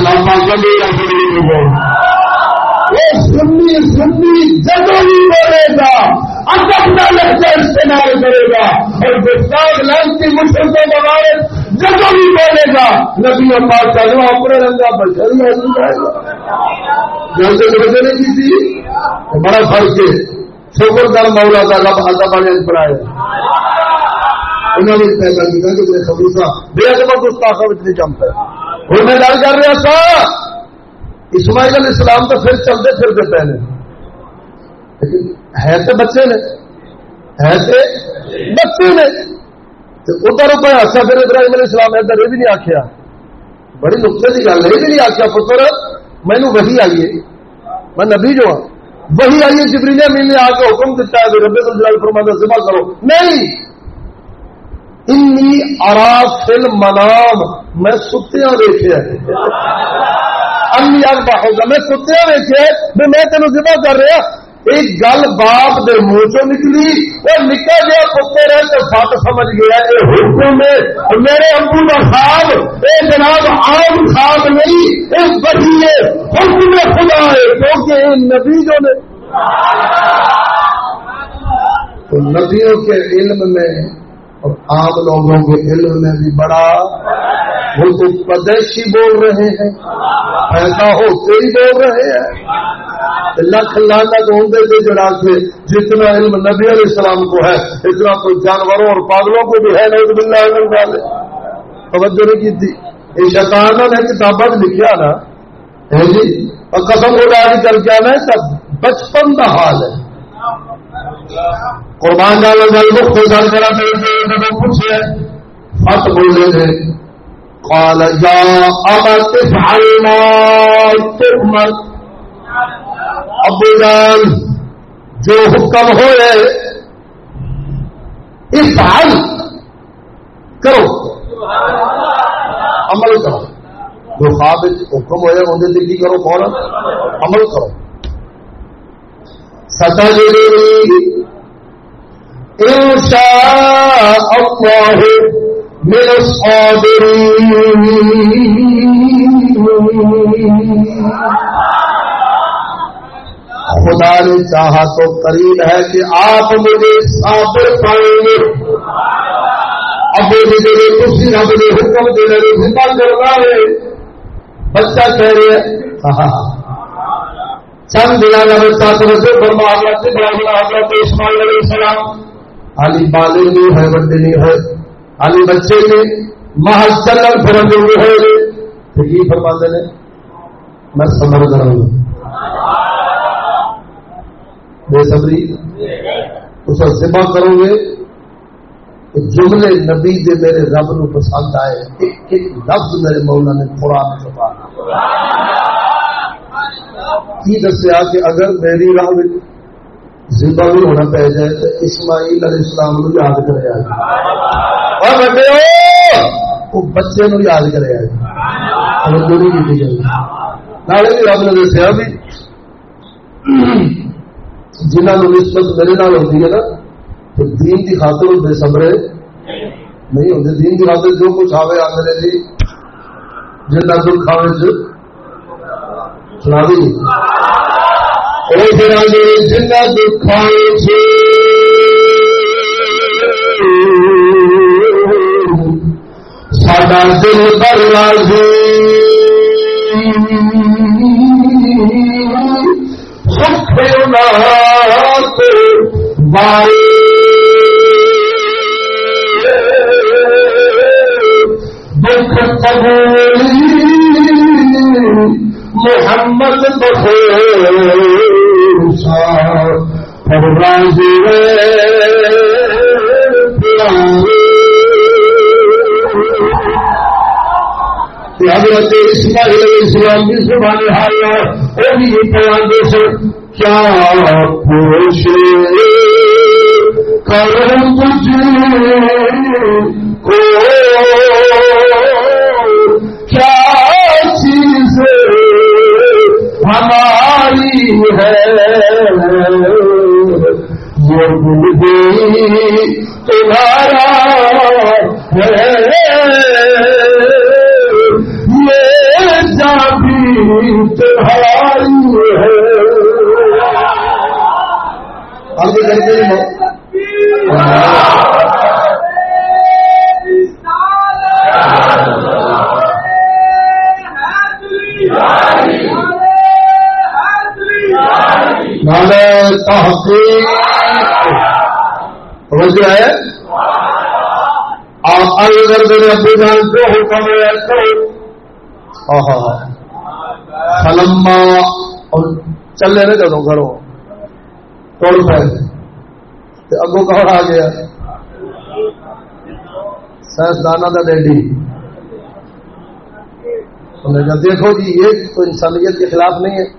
سنی سنی جدو بھی بولے گا اپنا لہجہ استعمال کرے گا اور گستاخ لانتی مشرکوں کے بارے جدو بھی بولے گا نبی پاک کا جو اپنے رنگا بشر ہی ہو جائے گا۔ جیسے وجہ نہیں کی تھی بڑا فرق ہے، شکر کر مولا کا رب ادب والے پڑھائے انہوں نے پیدا کیا کہ میرے خبیصہ بے ادب گستاخا نہیں جمتا ہے. اور میں گل کر رہا سا اسماعیل علیہ السلام تو پھر چلتے پھرتے پے نے لیکن ہے تو بچے نے ہے تو بچے نے ادھر کوئی ہاسا پھر ابراہیم علیہ السلام ادھر یہ بھی نہیں آخیا بڑی نقطے کی گل ہے یہ بھی نہیں آخیا پتر مینو وہی آئیے میں نبی جو ہوں وہی آئیے جبریل امین نے آ کے حکم دیتا ہے رب الجلال فرماتا ذبح کرو نہیں انی ارا فی المنام میں ستیاں دیکھے انی اربع ہوگا میں ستیاں دیکھے بھی میں تینوں ذبح کر رہا ایک گل باپ دے منہ چوں نکلی اور نکا جہا پتر ہے تو فٹ سمجھ گیا یہ حکم ہے میرے ابو کا خواب اے جناب عام خواب نہیں یہ وحی ہے حکم خدا ہے کیونکہ یہ نبی جو نے تو نبیوں کے علم میں اور عام لوگوں کے علم میں بھی بڑا وہ تو پدیشی بول رہے ہیں پیدا ہوتے ہی بول رہے ہیں لکھ لانا تو ہوں گے جڑا کے جتنا علم نبی علیہ السلام کو ہے اتنا تو جانوروں اور پاگلوں کو بھی ہے نعوذ باللہ من ذالک. توجہ نہیں کی تھی یہ شیطان نے کتابوں میں لکھا نا جی اور قسم خدا کی کر کے آنا ہے بچپن کا حال ہے قربان جانا گل مختصر کرا پوچھے فت بولے تھے قال یا ابت افعل ما تؤمر ابو جان جو حکم ہوئے افعل کرو عمل کرو جو خواب حکم ہوئے اندر کی کرو فوراً عمل کرو ستجدنی ان شاء اللہ من الصابرین خدا نے چاہا تو قریب ہے کہ آپ مجھے صابر پائیں گے. ابو جی کسی رب نے حکم دینے میں زندہ کرنا ہے بچہ کہہ رہے ہیں چند دنوں کا بچہ توجہ فرما حضرت ابراہیم حضرت اسماعیل علیہ السلام علی بالغ نہیں ہے بڑے نہیں ہے علی بچے نے محض چلن پھرن جو ہوئے تو یہ فرماتے ہیں میں صبر کروں گا بے صبری اسے ذبح کرو گے جملے نبی دے میرے رب نو پسند آئے ایک ایک لفظ میرے مولا نے قرآن چھپا کی دسیا کہ اگر میری راہ میں ذبح بھی ہونا پہ جائے تو اسماعیل علیہ السلام نو یاد کرے آئے اور بڑے وہ بچے نو یاد کرے آئے اور دوری کی جائے نالے بھی رب نے دسیا بھی جنہوں نے نسبت میرے نال ہوتی ہے نا تو دین کی خاطر بے صبرے نہیں ہوتے دین کی خاطر جو کچھ آوے آدھے جی جنہ دکھ آوے سنا دی جنہ دکھ آوے ساڈا دل بر لازی محمد حضرت اسماعیل علیہ السلام کی زبان حال وہ بھی بیان دے سن کیا پوچھے کرم تجھے کو کیا چیز ہماری ہے یہ بھی تمہارا ہے یہ جا بھی تمہاری ہے. اب کرتے ہیں تحقیق توجہ ہے آپ آگے کر دے ابو جان جو حکم ہے کرو. فلما اور چلے نا جدوں کرو توڑ پہ اگوں کون آ گیا؟ سائنسدانوں کا ڈیڈی. انہوں نے کہا دیکھو جی یہ تو انسانیت کے خلاف نہیں ہے.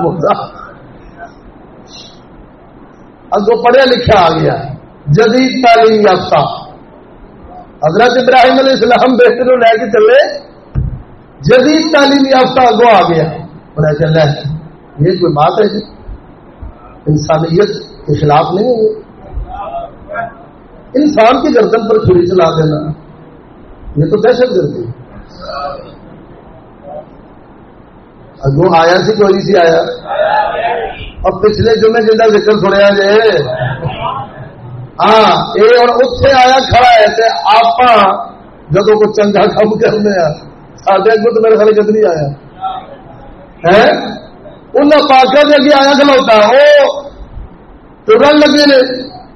اگوں پڑھیا لکھا آ گیا جدید تعلیم یافتہ حضرت ابراہیم علیہ السلام بیٹے کو لے کے چلے جدید تعلیم یافتہ اگوں آ گیا. انہیں چل یہ کوئی بات ہے جی انسانیت کے خلاف نہیں ہے. انسان کی گردن پر چھری چلا دینا یہ تو دہشت گردی. اگوں آیا سی کوئی سی آیا. اور پچھلے جمعے جنہیں ذکر سنیا جائے ہاں یہ اور اتنے آیا کھڑا ہے آپ جب کوئی چنگا کام کرنے سارے اگوں تو میرے خیال کد نہیں آیا ہے. انہیں پاکوں کے اگے آیا کھلوتا وہ ٹرن لگے نے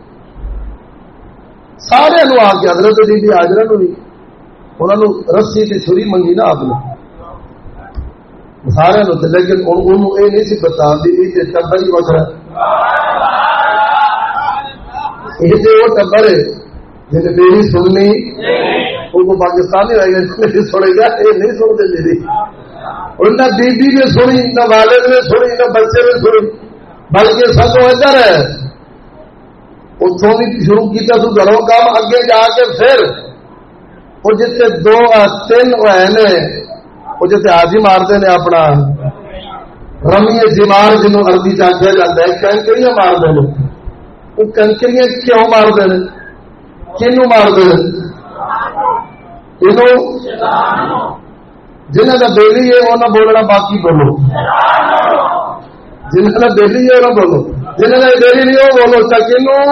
سارے آ کے حضرت بی بی حاجرہ بھی انہوں نے رسی کی چھری منگی نا آپ نے سارے لیکن یہ نہیں سی پتا یہ ٹبر ہی وکر یہ وہ ٹبر ہے جن میری سننی وہ پاکستانی رہ گئے سنے گا یہ نہیں سنتے میری. اور نہ بیبی نے سنی نہ والد نے سنی نہ بچے نے سنی بلکہ سب ادھر ہے اتوں بھی شروع کیا تو گھروں کام اگے جا کے پھر وہ جتنے دو تین ہے وہ جتنے حاجی مارتے ہیں اپنا رمی جمار جنوں عربی آخیا جاتا ہے کنکریاں مارتے ہیں. وہ کنکریاں کیوں مارتے ہیں کنوں مارتے ہیں جنہوں کا بیلی ہے وہ نہ بولنا باقی بولو جنہوں کا بیلی ہے وہ بولو جنہوں کا بیلی نہیں وہ بولو کنوں.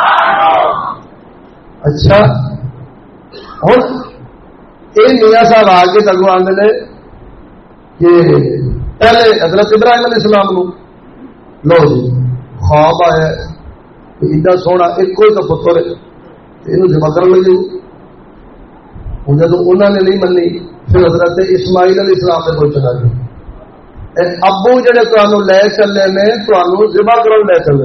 اچھا ہوں یہ میاں صاحب آ کے تگو آتے ہیں کہ پہلے حضرت ابراہیم علیہ السلام کو لو جی خواب آیا ایڈا سونا ایک کوئی تو پتر یہ جمع کر لگے. ہوں جب انہوں نے نہیں منی پھر حضرت اسماعیل علیہ السلام نے پوچھنا کہ ابو جڑے تمہیں لے چلے نے تمہیں ذبح کرن لے چلے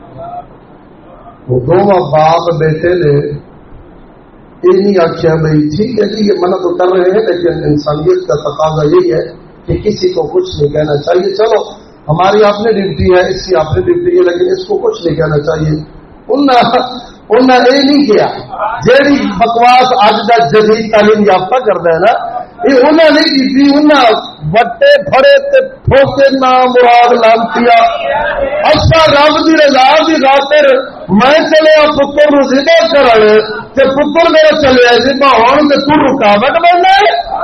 وہ دونوں باپ بیٹے نے یہ نہیں آخیا بھائی ٹھیک ہے جی یہ منع تو کر رہے ہیں لیکن انسانیت کا تقاضا یہی ہے کہ کسی کو کچھ نہیں کہنا چاہیے. چلو ہماری اپنی ڈیوٹی ہے اس کی اپنی ڈیوٹی ہے لیکن اس کو کچھ نہیں کہنا چاہیے. انہیں یہ نہیں کیا جیڑی بکواس اج کا جدید تعلیم یافتہ کرتا ہے نا یہ انہیں نہیں کی. انہیں وٹے پھڑے ٹھوکے نہ مراد لانتی اچھا رب کی رضا کی خاطر میں چلیا پتر نو ذبح کرن تے پتر میرا چلیا ذبح ہون تے تو رکاوٹ بننا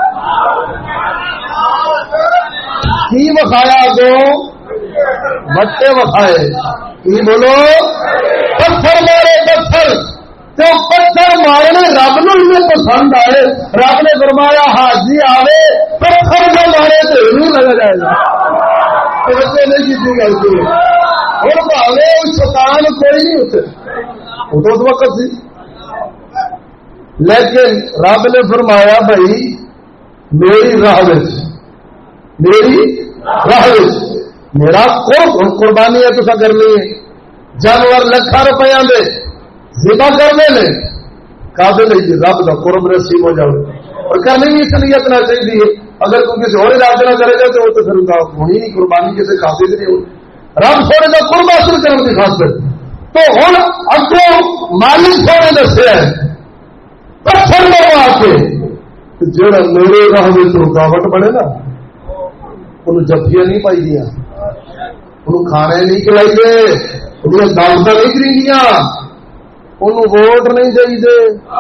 کی وکھایا گو وٹے وکھائے کی بولو پتھر مارے پتھر تو پتھر مارنے رب نو ہی پسند آئے. رب نے فرمایا حاجی آئے پتھر نہ مارے تو نہیں لگا جائے گا. نہیں کی گل کی ہوں بھاوے شیطان کوئی نہیں ہوتے وہ تو وقت سی لیکن رب نے فرمایا بھائی میری راہ میری راہ میرا قربانی ہے تو کرنی ہے. جانور لکھان روپیہ دے ذبح کرنے نے قابل رب کا قرب نصیب ہو جائے اور کرنے بھی اس نیت نہ چاہیے. اگر کوئی کسی اور علاج نہ کرے گا تو وہ تو پھر ہونی نہیں قربانی کسی قابل نہیں ہوگی. رب سونے کا قرب حاصل کرنے کی خاطر تو ہوں اگوں مالک سونے دسیا پتھر لگوا کے جڑا میرے راہ میں رکاوٹ بنے نا انہوں جفیاں نہیں پائی دیا انہوں کھانے نہیں کھلائیے انہوں دعوت نہیں کریدیاں انہوں ووٹ نہیں چاہیے.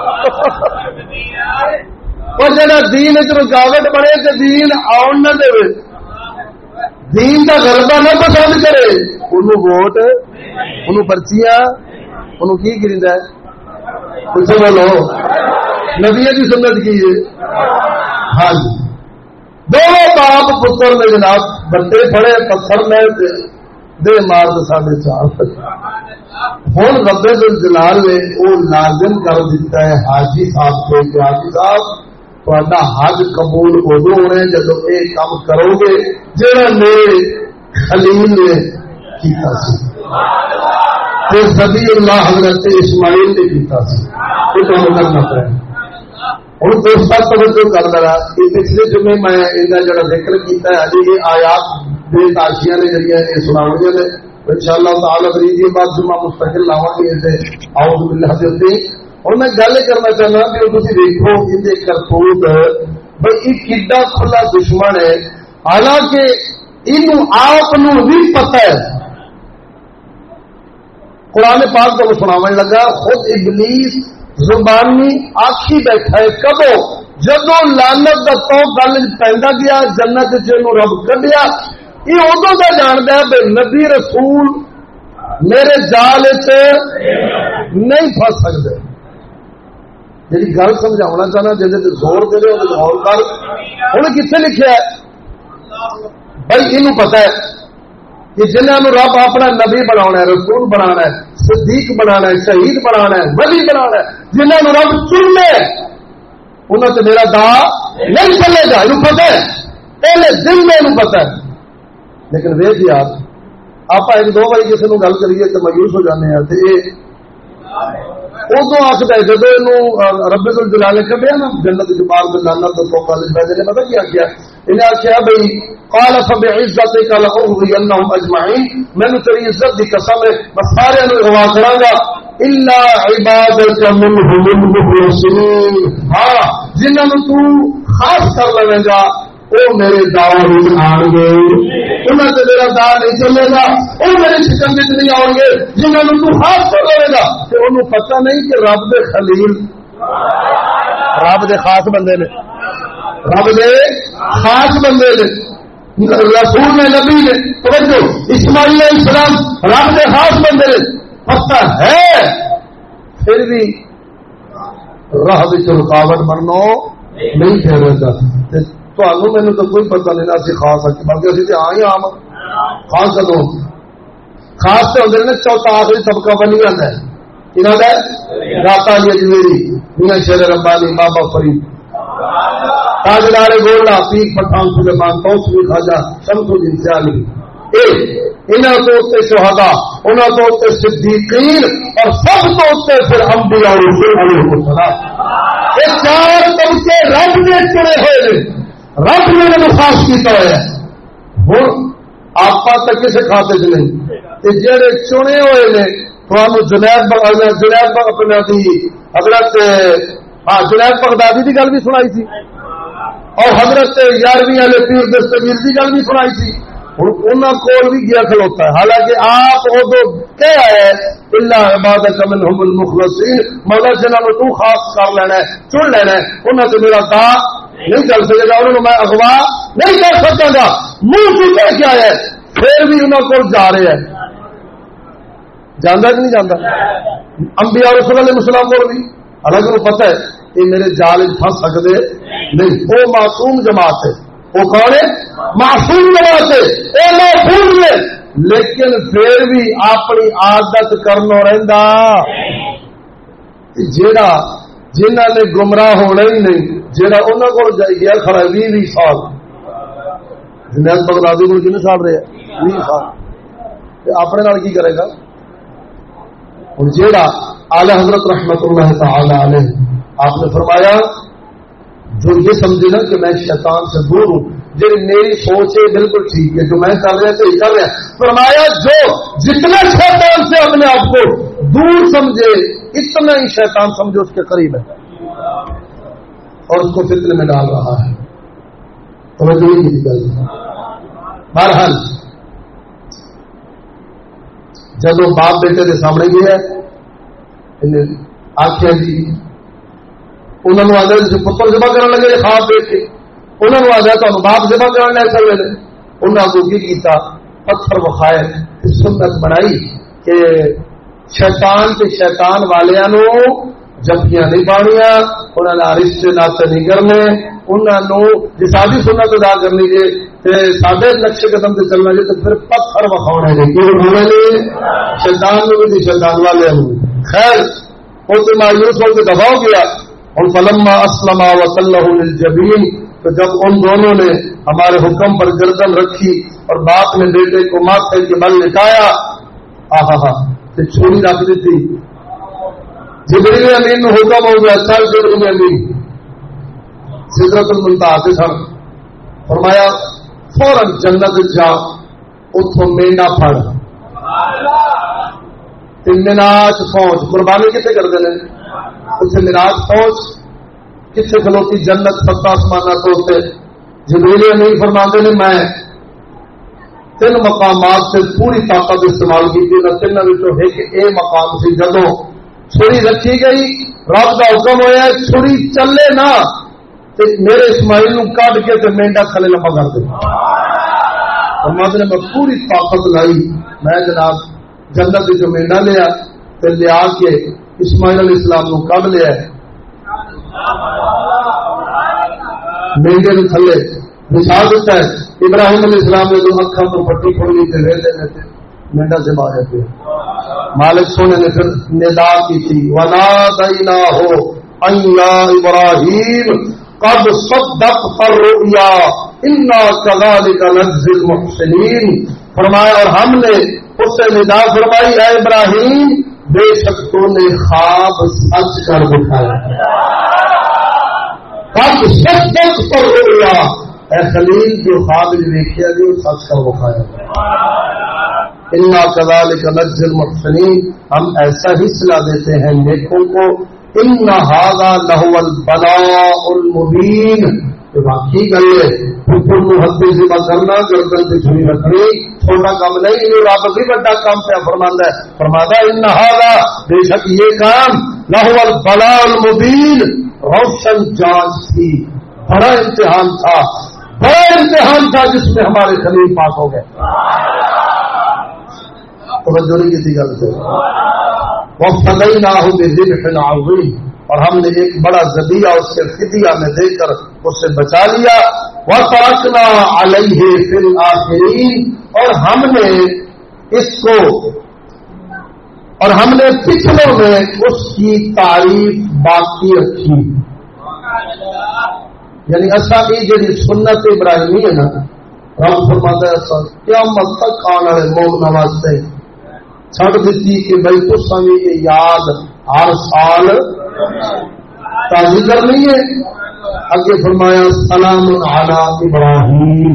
اور جڑا دین رکاوٹ بنے تو دین آن نہ دے دین کا غلبہ نہ پسند کرے انہوں ووٹ انہوں پرچیاں انہوں کی کریندا ہے کچھ بولو نبی کی سنت کی ہے. ہاں جی دونوں باپ پتر نے جناب بٹے پڑے پتھر لے دے مار تو 4.5 ہوں رب الجلال نے وہ لازم کر دیتا ہے حاجی صاحب کو کہ حاجی صاحب تہاڈا حج قبول ادو ہونا ہے جدو یہ کام کرو گے جہاں میرے خلیل نے کیتا سی تے صدی اللہ حضرت اسماعیل نے کیتا سی یہ تو کرنا پڑے ہوں دوست توجہ کر رہا کہ پچھلے جمعے میں انہیں جڑا ذکر کیتا ہے ابھی یہ آیات بے تاشیاں نے جڑیاں یہ سناونیاں نے انشاءاللہ تعالی فریدی بعد جمعہ مستقل لاواں گے اسے اعوذ باللہ سے اور میں گل کرنا چاہنا کہ تسی دیکھو ان دے کرتوت بھئی یہ کڈا کھلا دشمن ہے حالانکہ انہوں آپ نو بھی پتہ ہے قرآن پاک کو سناون لگا خود ابلیس زبانی آکھی بیٹھا ہے کبو جدو لعنت دا تو گل پیندا گیا جنت چ رب کڈیا یہ ادو کا جانتا ہے بھائی نبی رسول میرے جال نہیں پھنس سکتے جی گل سمجھانا چاہنا جی زور دے رہے غور کر انہیں کتنے لکھا ہے بھائی یہ پتا ہے کہ جنہوں رب اپنا نبی بنا رسول بنا صدیق بنا شہید بنا ولی بنا جنہوں رب چننا انہوں سے میرا دا نہیں چلے گا یہ پتا ہے پہلے دن میں یہ پتا ہے لیکن ویخ یار آپ ایک دو بار کسی گل کریے تو مایوس ہو جانے ہیں ادو آخر جب یہ رب الجلال نے کھڈیا نا جنت جمال جنت تو کالج بیٹھے نے پتا کیا کیا انہیں آخیا بھائی قال فبعزتك لأغوينهم اجمعين میں نے تیری عزت دی قسم ہے میں سارے نو اغوا کراں گا الا عبادك منهم المخلصين ہاں جنہاں تو خاص کر لے گا وہ میرے دعوی آن گے انہوں سے میرا دعا نہیں چلے گا وہ میری شکنجت نہیں آؤ گے جنہوں نے تو خاص کر لے گا کہ انہوں پتہ نہیں کہ رب دے خلیل رب دے خاص بندے نے رب دے خاص بندے نے رسول نے نبی نے توجہ اسماعیل علیہ السلام رب دے خاص بندے نے پتہ ہے پھر بھی راہ وچ رکاوٹ بننا نہیں ٹھہرتا مینو تو کوئی پتہ نہیں اسی خاص بلکہ اسی تو آ ہی آم خاص کدو خاص تو ہوتے ہیں چوتھا آخری طبقہ بنی جاتا ہے انہوں نے داتا علی اجمیری میاں شیر ربانی بابا فرید تاجدار گولڈا پیر پٹھان سلیمان توسوی خواجہ شمس الدین سیالی انہوں تو اتنے شہدا انہوں تو اتنے صدیقین اور سب تو اتنے پھر انبیاء اور رسول علیہ السلام یہ چار طبقے رب نے چنے ہوئے رب نے خاص کیتا ہے ہوں آپ تک کسی کھاتے چ نہیں جہے چنے ہوئے نے جنید اپنے حضرت جنید بغدادی کی گل بھی سنائی تھی اور حضرت 11ویں والے پیر دستگیر کی گل بھی سنائی تھی ہوں انہوں کو بھی گیا کھلوتا ہے حالانکہ آپ ادو کہہ آئے الا عبادک منہم المخلصین مولا جنہوں تو خاص کر لینا ہے چن لینا ہے انہوں سے میرا دا نہیں چل سکے گا انہوں میں اغوا نہیں کر سکتا گا منہ کی کہہ کے آیا پھر بھی انہوں کو جا رہے ہیں جانا کہ نہیں جانا انبیاء رسول علیہ السلام کو بھی حالانکہ انہوں پتہ ہے یہ میرے جال پھنس سکتے نہیں وہ معصوم جماعت ہے وہ کون ہے معصوم جماعت ہے وہ محفوظ ہے لیکن پھر بھی اپنی عادت کرنا رہندا جیڑا جنہ نے گمراہ ہونا ہی نہیں جہاں انہوں کو گیا کھڑا 20 سال جنید بغدادی کو کتنے سال رہے 20 سال اپنے نال کی کرے گا ہوں جہاں اعلی حضرت رحمت اللہ تعالی علیہ آپ نے فرمایا جو یہ سمجھے نا کہ میں شیطان سے دور ہوں جی میری سوچ ہے بالکل ٹھیک ہے جو میں کر رہا تو یہ کر رہا فرمایا جو جتنا شیطان سے اپنے آپ کو دور سمجھے اتنا ہی شیطان سمجھے اس کے قریب ہے اور اس کو فتنے میں ڈال رہا ہے توجہ نہیں کی گل بہرحال جب وہ باپ بیٹے کے سامنے گیا آخیا جی انہوں نے آدھا پتر ذبح کرنے لگے خواب دیکھ کے انہوں نے آدھا تو باپ ذبح کرنے لگ سکتے انہوں نے کی کیتا پتھر وکھائے سنت بنائی کہ شیطان کے شیطان والوں جبکیاں نہیں پانیاں انہوں نے رشتے ناطے نہیں کرنے انہوں جی ساری سنت ادا کرنی جی سارے نقش قدم سے چلنا جی تو پھر پتھر وکھاؤنے جی کی وکھاؤنے جی شیطان میں بھی شیطان والے خیر وہ تو مایوس ہو کے دبا ہو گیا اور فلما اسلم وصلہ للجبین تو جب ان دونوں نے ہمارے حکم پر گردن رکھی اور باپ نے بیٹے کو ماتھے کے بل لٹایا آہا تو چھری رکھ دی تھی جبریل امین میں حکم ہو گیا چل جبریل امین سدرۃ المنتہا سے سن فرمایا فوراً جنت جا اتوں مینڈا پھڑ مناج پہنچ قربانی کتنے کرتے ہیں اتنے مناج پہنچ کتنے کھلوتی جنت سب آسمانہ تو جبریل امین فرماتے نے میں 3 مقامات سے پوری طاقت استعمال کی تھی تینوں ایک اے مقام سی جدو چھری رکھی گئی رب کا حکم ہوا چھری چلے نہ میرے اسماعیل نو کڈ کے تے مینڈا تھلے لمبا کر دے فرماتے نے میں پوری طاقت لائی میں جناب جنت جو مینڈا لیا تے لیا کے اسماعیل علیہ السلام نو کڈ لیا مینڈے نو تھلے بچھا دیتا ہے ابراہیم علیہ السلام نے جو اکھاں تو پٹی کھولی تے رہتے رہتے مینڈا سے باہر پہ مالک سونے نے پھر ندا کی تھی ونادیناہ ان یا ابراہیم قد صدقت الرؤیا انا كذلك نجزي المحسنین فرمایا اور ہم نے اس سے ندا فرمائی اے ابراہیم بے شک تو نے خواب سچ کر دکھایا قد صدقت الرؤیا اے خلیل جو خواب دیکھا گیا سچ کر دکھایا انا كذلك نجزي المحسنین ہم ایسا ہی صلاح دیتے ہیں نیکوں کو ان هذا لهو البلاء المبین کہ واقعی گل ہے حکم کو حد ذمہ کرنا گردن سے چھری رکھنی چھوٹا کام نہیں یہ رب بھی بڑا کام پہ فرماتا ان هذا بے شک یہ کام لهو البلاء المبین روشن جانچ تھی بڑا امتحان تھا جس میں ہمارے خلیل پاک ہو گئے توجہ نہیں کی تھی گل سے وَفَدَيْنَاهُ بِذِبْحٍ عَظِيمٍ اور ہم نے ایک بڑا ذبیحہ اس کے فدیہ میں دے کر اس سے بچا لیا وَتَرَكْنَا عَلَيْهِ فِي الْآخِرِينَ اور ہم نے پچھلوں میں اس کی تعریف باقی رکھی یعنی اصا کی جی سنت ابراہیمی ہے نا رب فرماتا ہے قیامت تک آنے والے مومنوں واسطے چھڑ دیتی کہ بھائی تساں بھی یہ یاد ہر سال تازی کرنی ہے اگے فرمایا سلام علی ابراہیم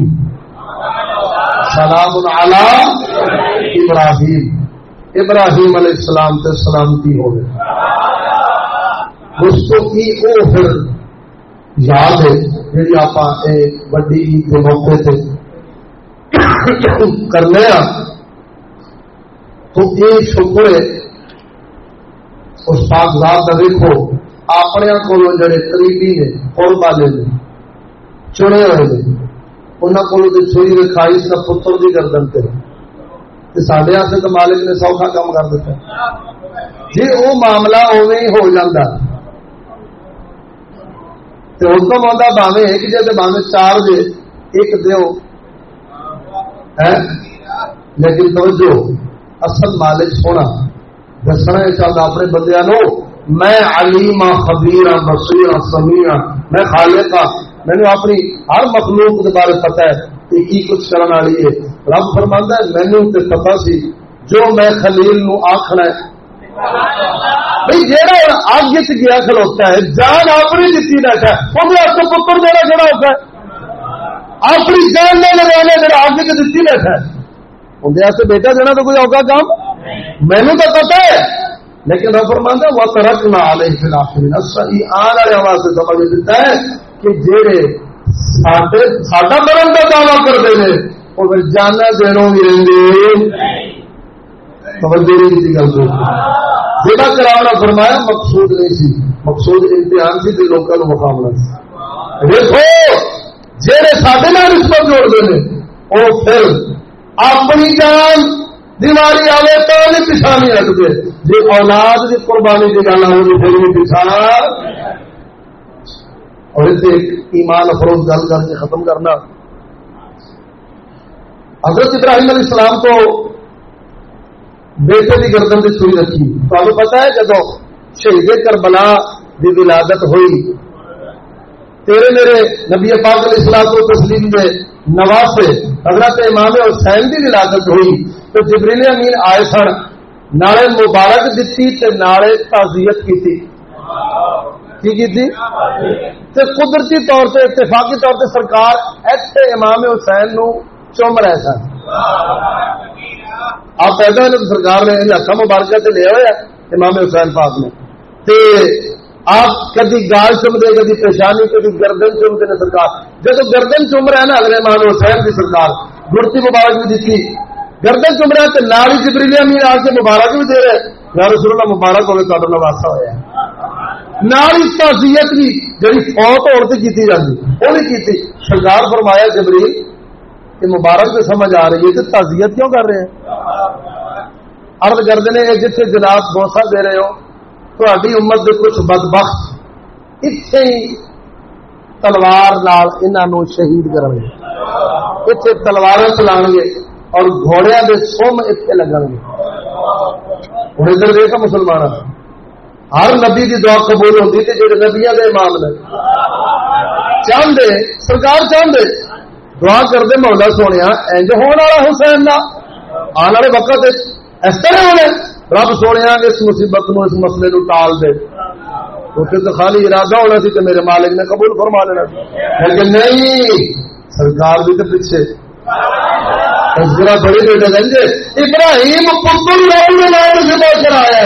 سلام علی ابراہیم علیہ السلام تے سلامتی ہو گئی اس کو کی وہ پھر یاد ہے جی آپ وڈی عید کے موقع تے کرنے تو یہ شکر ہے اس پاک ذات کا دیکھو اپنے کو جڑے قریبی نے قرب والے نے چنے ہوئے نے انہوں کو چھری رکھائی اس کا پتر بھی گردن پہ سارے واسطے تو مالک نے سوکھا کام کر دیتا جی وہ معاملہ اوے ہی ہو جاتا تو حکم آتا باوے ایک جے باوے 4 جے ایک دیو لیکن توجہ اصل مالک سونا دسنا چاہتا اپنے بندیاں نو میں علیم خبیر بصیر سمیع میں خالق ہاں میں نے اپنی ہر مخلوق کے بارے پتہ ہے کہ کی کچھ کرن والی ہے رب فرماندا ہے میں نے تے پتہ سی جو میں خلیل نو آکھنا ہے بھئی جیڑا اگ وچ گیا کھلوتا ہے جان اپنی دتی بیٹھا ہے وہ اپنے پتر جڑا جڑا ہوتا ہے اپنی جان نہ لگانے جڑا اگ وچ دتی بیٹھا ہے اندر بیٹا دینا تو کوئی اوقا کام مینو تو پتا ہے لیکن رب فرماندا ہے وَتَرَكْنَا عَلَيْهِ فِي الْآخِرِينَ اصل آنے والے آواز سے سمجھ دیتا ہے کہ جیڑے ساڈا کرن کا دعویٰ کرتے ہیں وہ پھر جانا دینوں بھی رہندے توجہ نہیں کی گل کو جہاں کراونا فرمایا مقصود نہیں سی مقصود امتحان سی تے لوکاں نوں مقابلہ سی دیکھو جیڑے ساڈے نال نسبت جوڑدے نے وہ پھر اپنی جان دیواری آئے تو نہیں پیچھا نہیں رکھتے جی اولاد کی قربانی کی گل آئی پھر بھی پیچھا اور اسے ایک ایمان افروز گل کر کے ختم کرنا. حضرت ابراہیم علیہ السلام کو بیٹے کی گردن سے چھری رکھی. تو آپ کو پتا ہے جب شہید کربلا کی ولادت ہوئی تیرے میرے نبی پاک علیہ السلام کو تسلیم دے نواسے حضرت امام حسین کی ولادت ہوئی تو جبریل امین آئے سن نالے مبارک دیتی تے نالے تعزیت کی تھی. قدرتی طور سے اتفاقی طور سے سرکار ایتھے امام حسین نو چوم رہے سن. آپ پیدا ہوئے تو سرکار نے ہاتھ مبارکہ سے لیا ہوا امام حسین پاک نے تے آپ کدی گال چوم دے کدی پیشانی کدی گردن چومتے نے سرکار. جب گردن چوم رہا ہے نا اگلے امام حسین کی سرکار گڑتی مبارک بھی دیتی گردن چوم رہا ہے نال ہی جبریل امین آ کے مبارک بھی دے رہے یا رسول اللہ مبارک ہوئے تو نواسا ہوا ہے. نال اس تعزیت بھی جی فوت عورت کی جاتی وہ بھی کی. سرکار فرمایا جبریل کہ مبارک تو سمجھ آ رہی ہے کہ تعزیت کیوں کر رہے ہیں. عرض کرتے ہیں جتنے جناب بوسا دے رہے ہو تہاڈی امت کے کچھ بدبخت اتنے ہی تلوار نال انہاں نو شہید کرن گے, اتنے تلوار چلان گے اور گھوڑیاں دے سم اتنے لگن گے. ہوں ادھر دیکھا مسلمان ہر نبی کی دعا قبول ہوتی تھی جو نبیاں دے امام نے چاہتے سرکار چاہتے دعا کرتے مولا سونے انج ہونے والا حسین کا آنے والے وقت اس طرح ہونے رب سونے اس مصیبت نو اس مسئلے نو ٹال دے. تو خالی ارادہ ہونا سی کہ میرے مالک نے قبول فرما لینا لیکن نہیں سرکار بھی تو پیچھے بڑی بیٹے گنجے ابراہیم پتر کرایا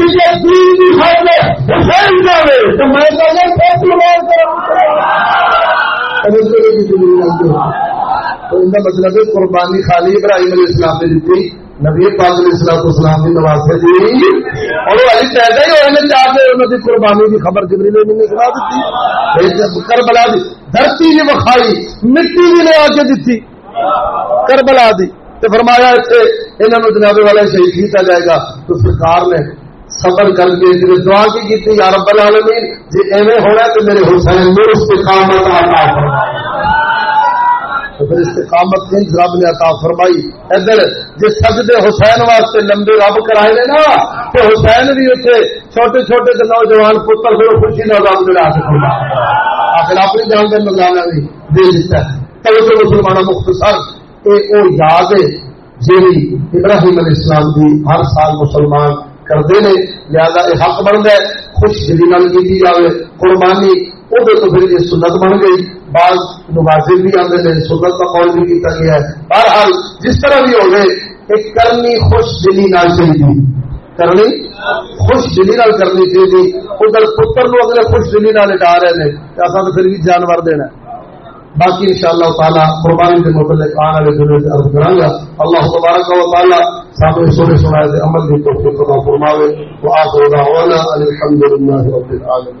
تو ان کا مطلب ہے قربانی خالی ابراہیم علیہ السلام نے دیتی نبی پاک علیہ السلام کی نواسے دی اور وہ علی پیدا ہی ہوئے چاہ کے انہوں کی قربانی کی خبر جبریل امین نے سنا دیتی. کربلا دی دھرتی بھی وکھائی مٹی بھی لے آ کے دیتی کربلا دی تو فرمایا اتنے انہوں جناب والا شہید کیا جائے گا. تو سرکار نے صبر کر کے دعا کی یا رب العالمین جی ایویں ہونا تو میرے حسین میں استقامت عطا فرما. تو پھر استقامت دن رب نے عطا فرمائی. ادھر جس سجدے حسین واسطے لمبے رب کرائے نے نا تو حسین بھی اتنے چھوٹے چھوٹے نوجوان پتر پھر خوشی نہ رب دے آخر اپنی جان کا نظرانہ بھی دے دیتا ہے. تو مسلمانوں مختصر او یاد ہے جی ابراہیم علیہ السلام کی ہر سال مسلمان کرتے ہیں لہذا یہ حق بنتا ہے خوش دلی نال کی جائے قربانی وہ تو پھر یہ سنت بن گئی. بعض نوازل بھی آتے ہیں سنت کا قول بھی کیا گیا ہے. بہرحال جس طرح بھی ہو گئے ایک کرنی خوش دلی نال چاہیے کرنی خوش دلی نال کرنی چاہیے. ادھر پتر لوگ اگلے خوش دلی نال لٹا رہے ہیں ایسا تو پھر بھی جانور دینا ہے. باقی انشاءاللہ تعالی قربانی کے متعلق آنے والے دنوں سے عرض کروں گا. اللہ تبارک و تعالی سامنے سنے سنائے عمل کی توفیق عطا فرماوے. وآخر دعوانا الحمد للہ رب العالمین.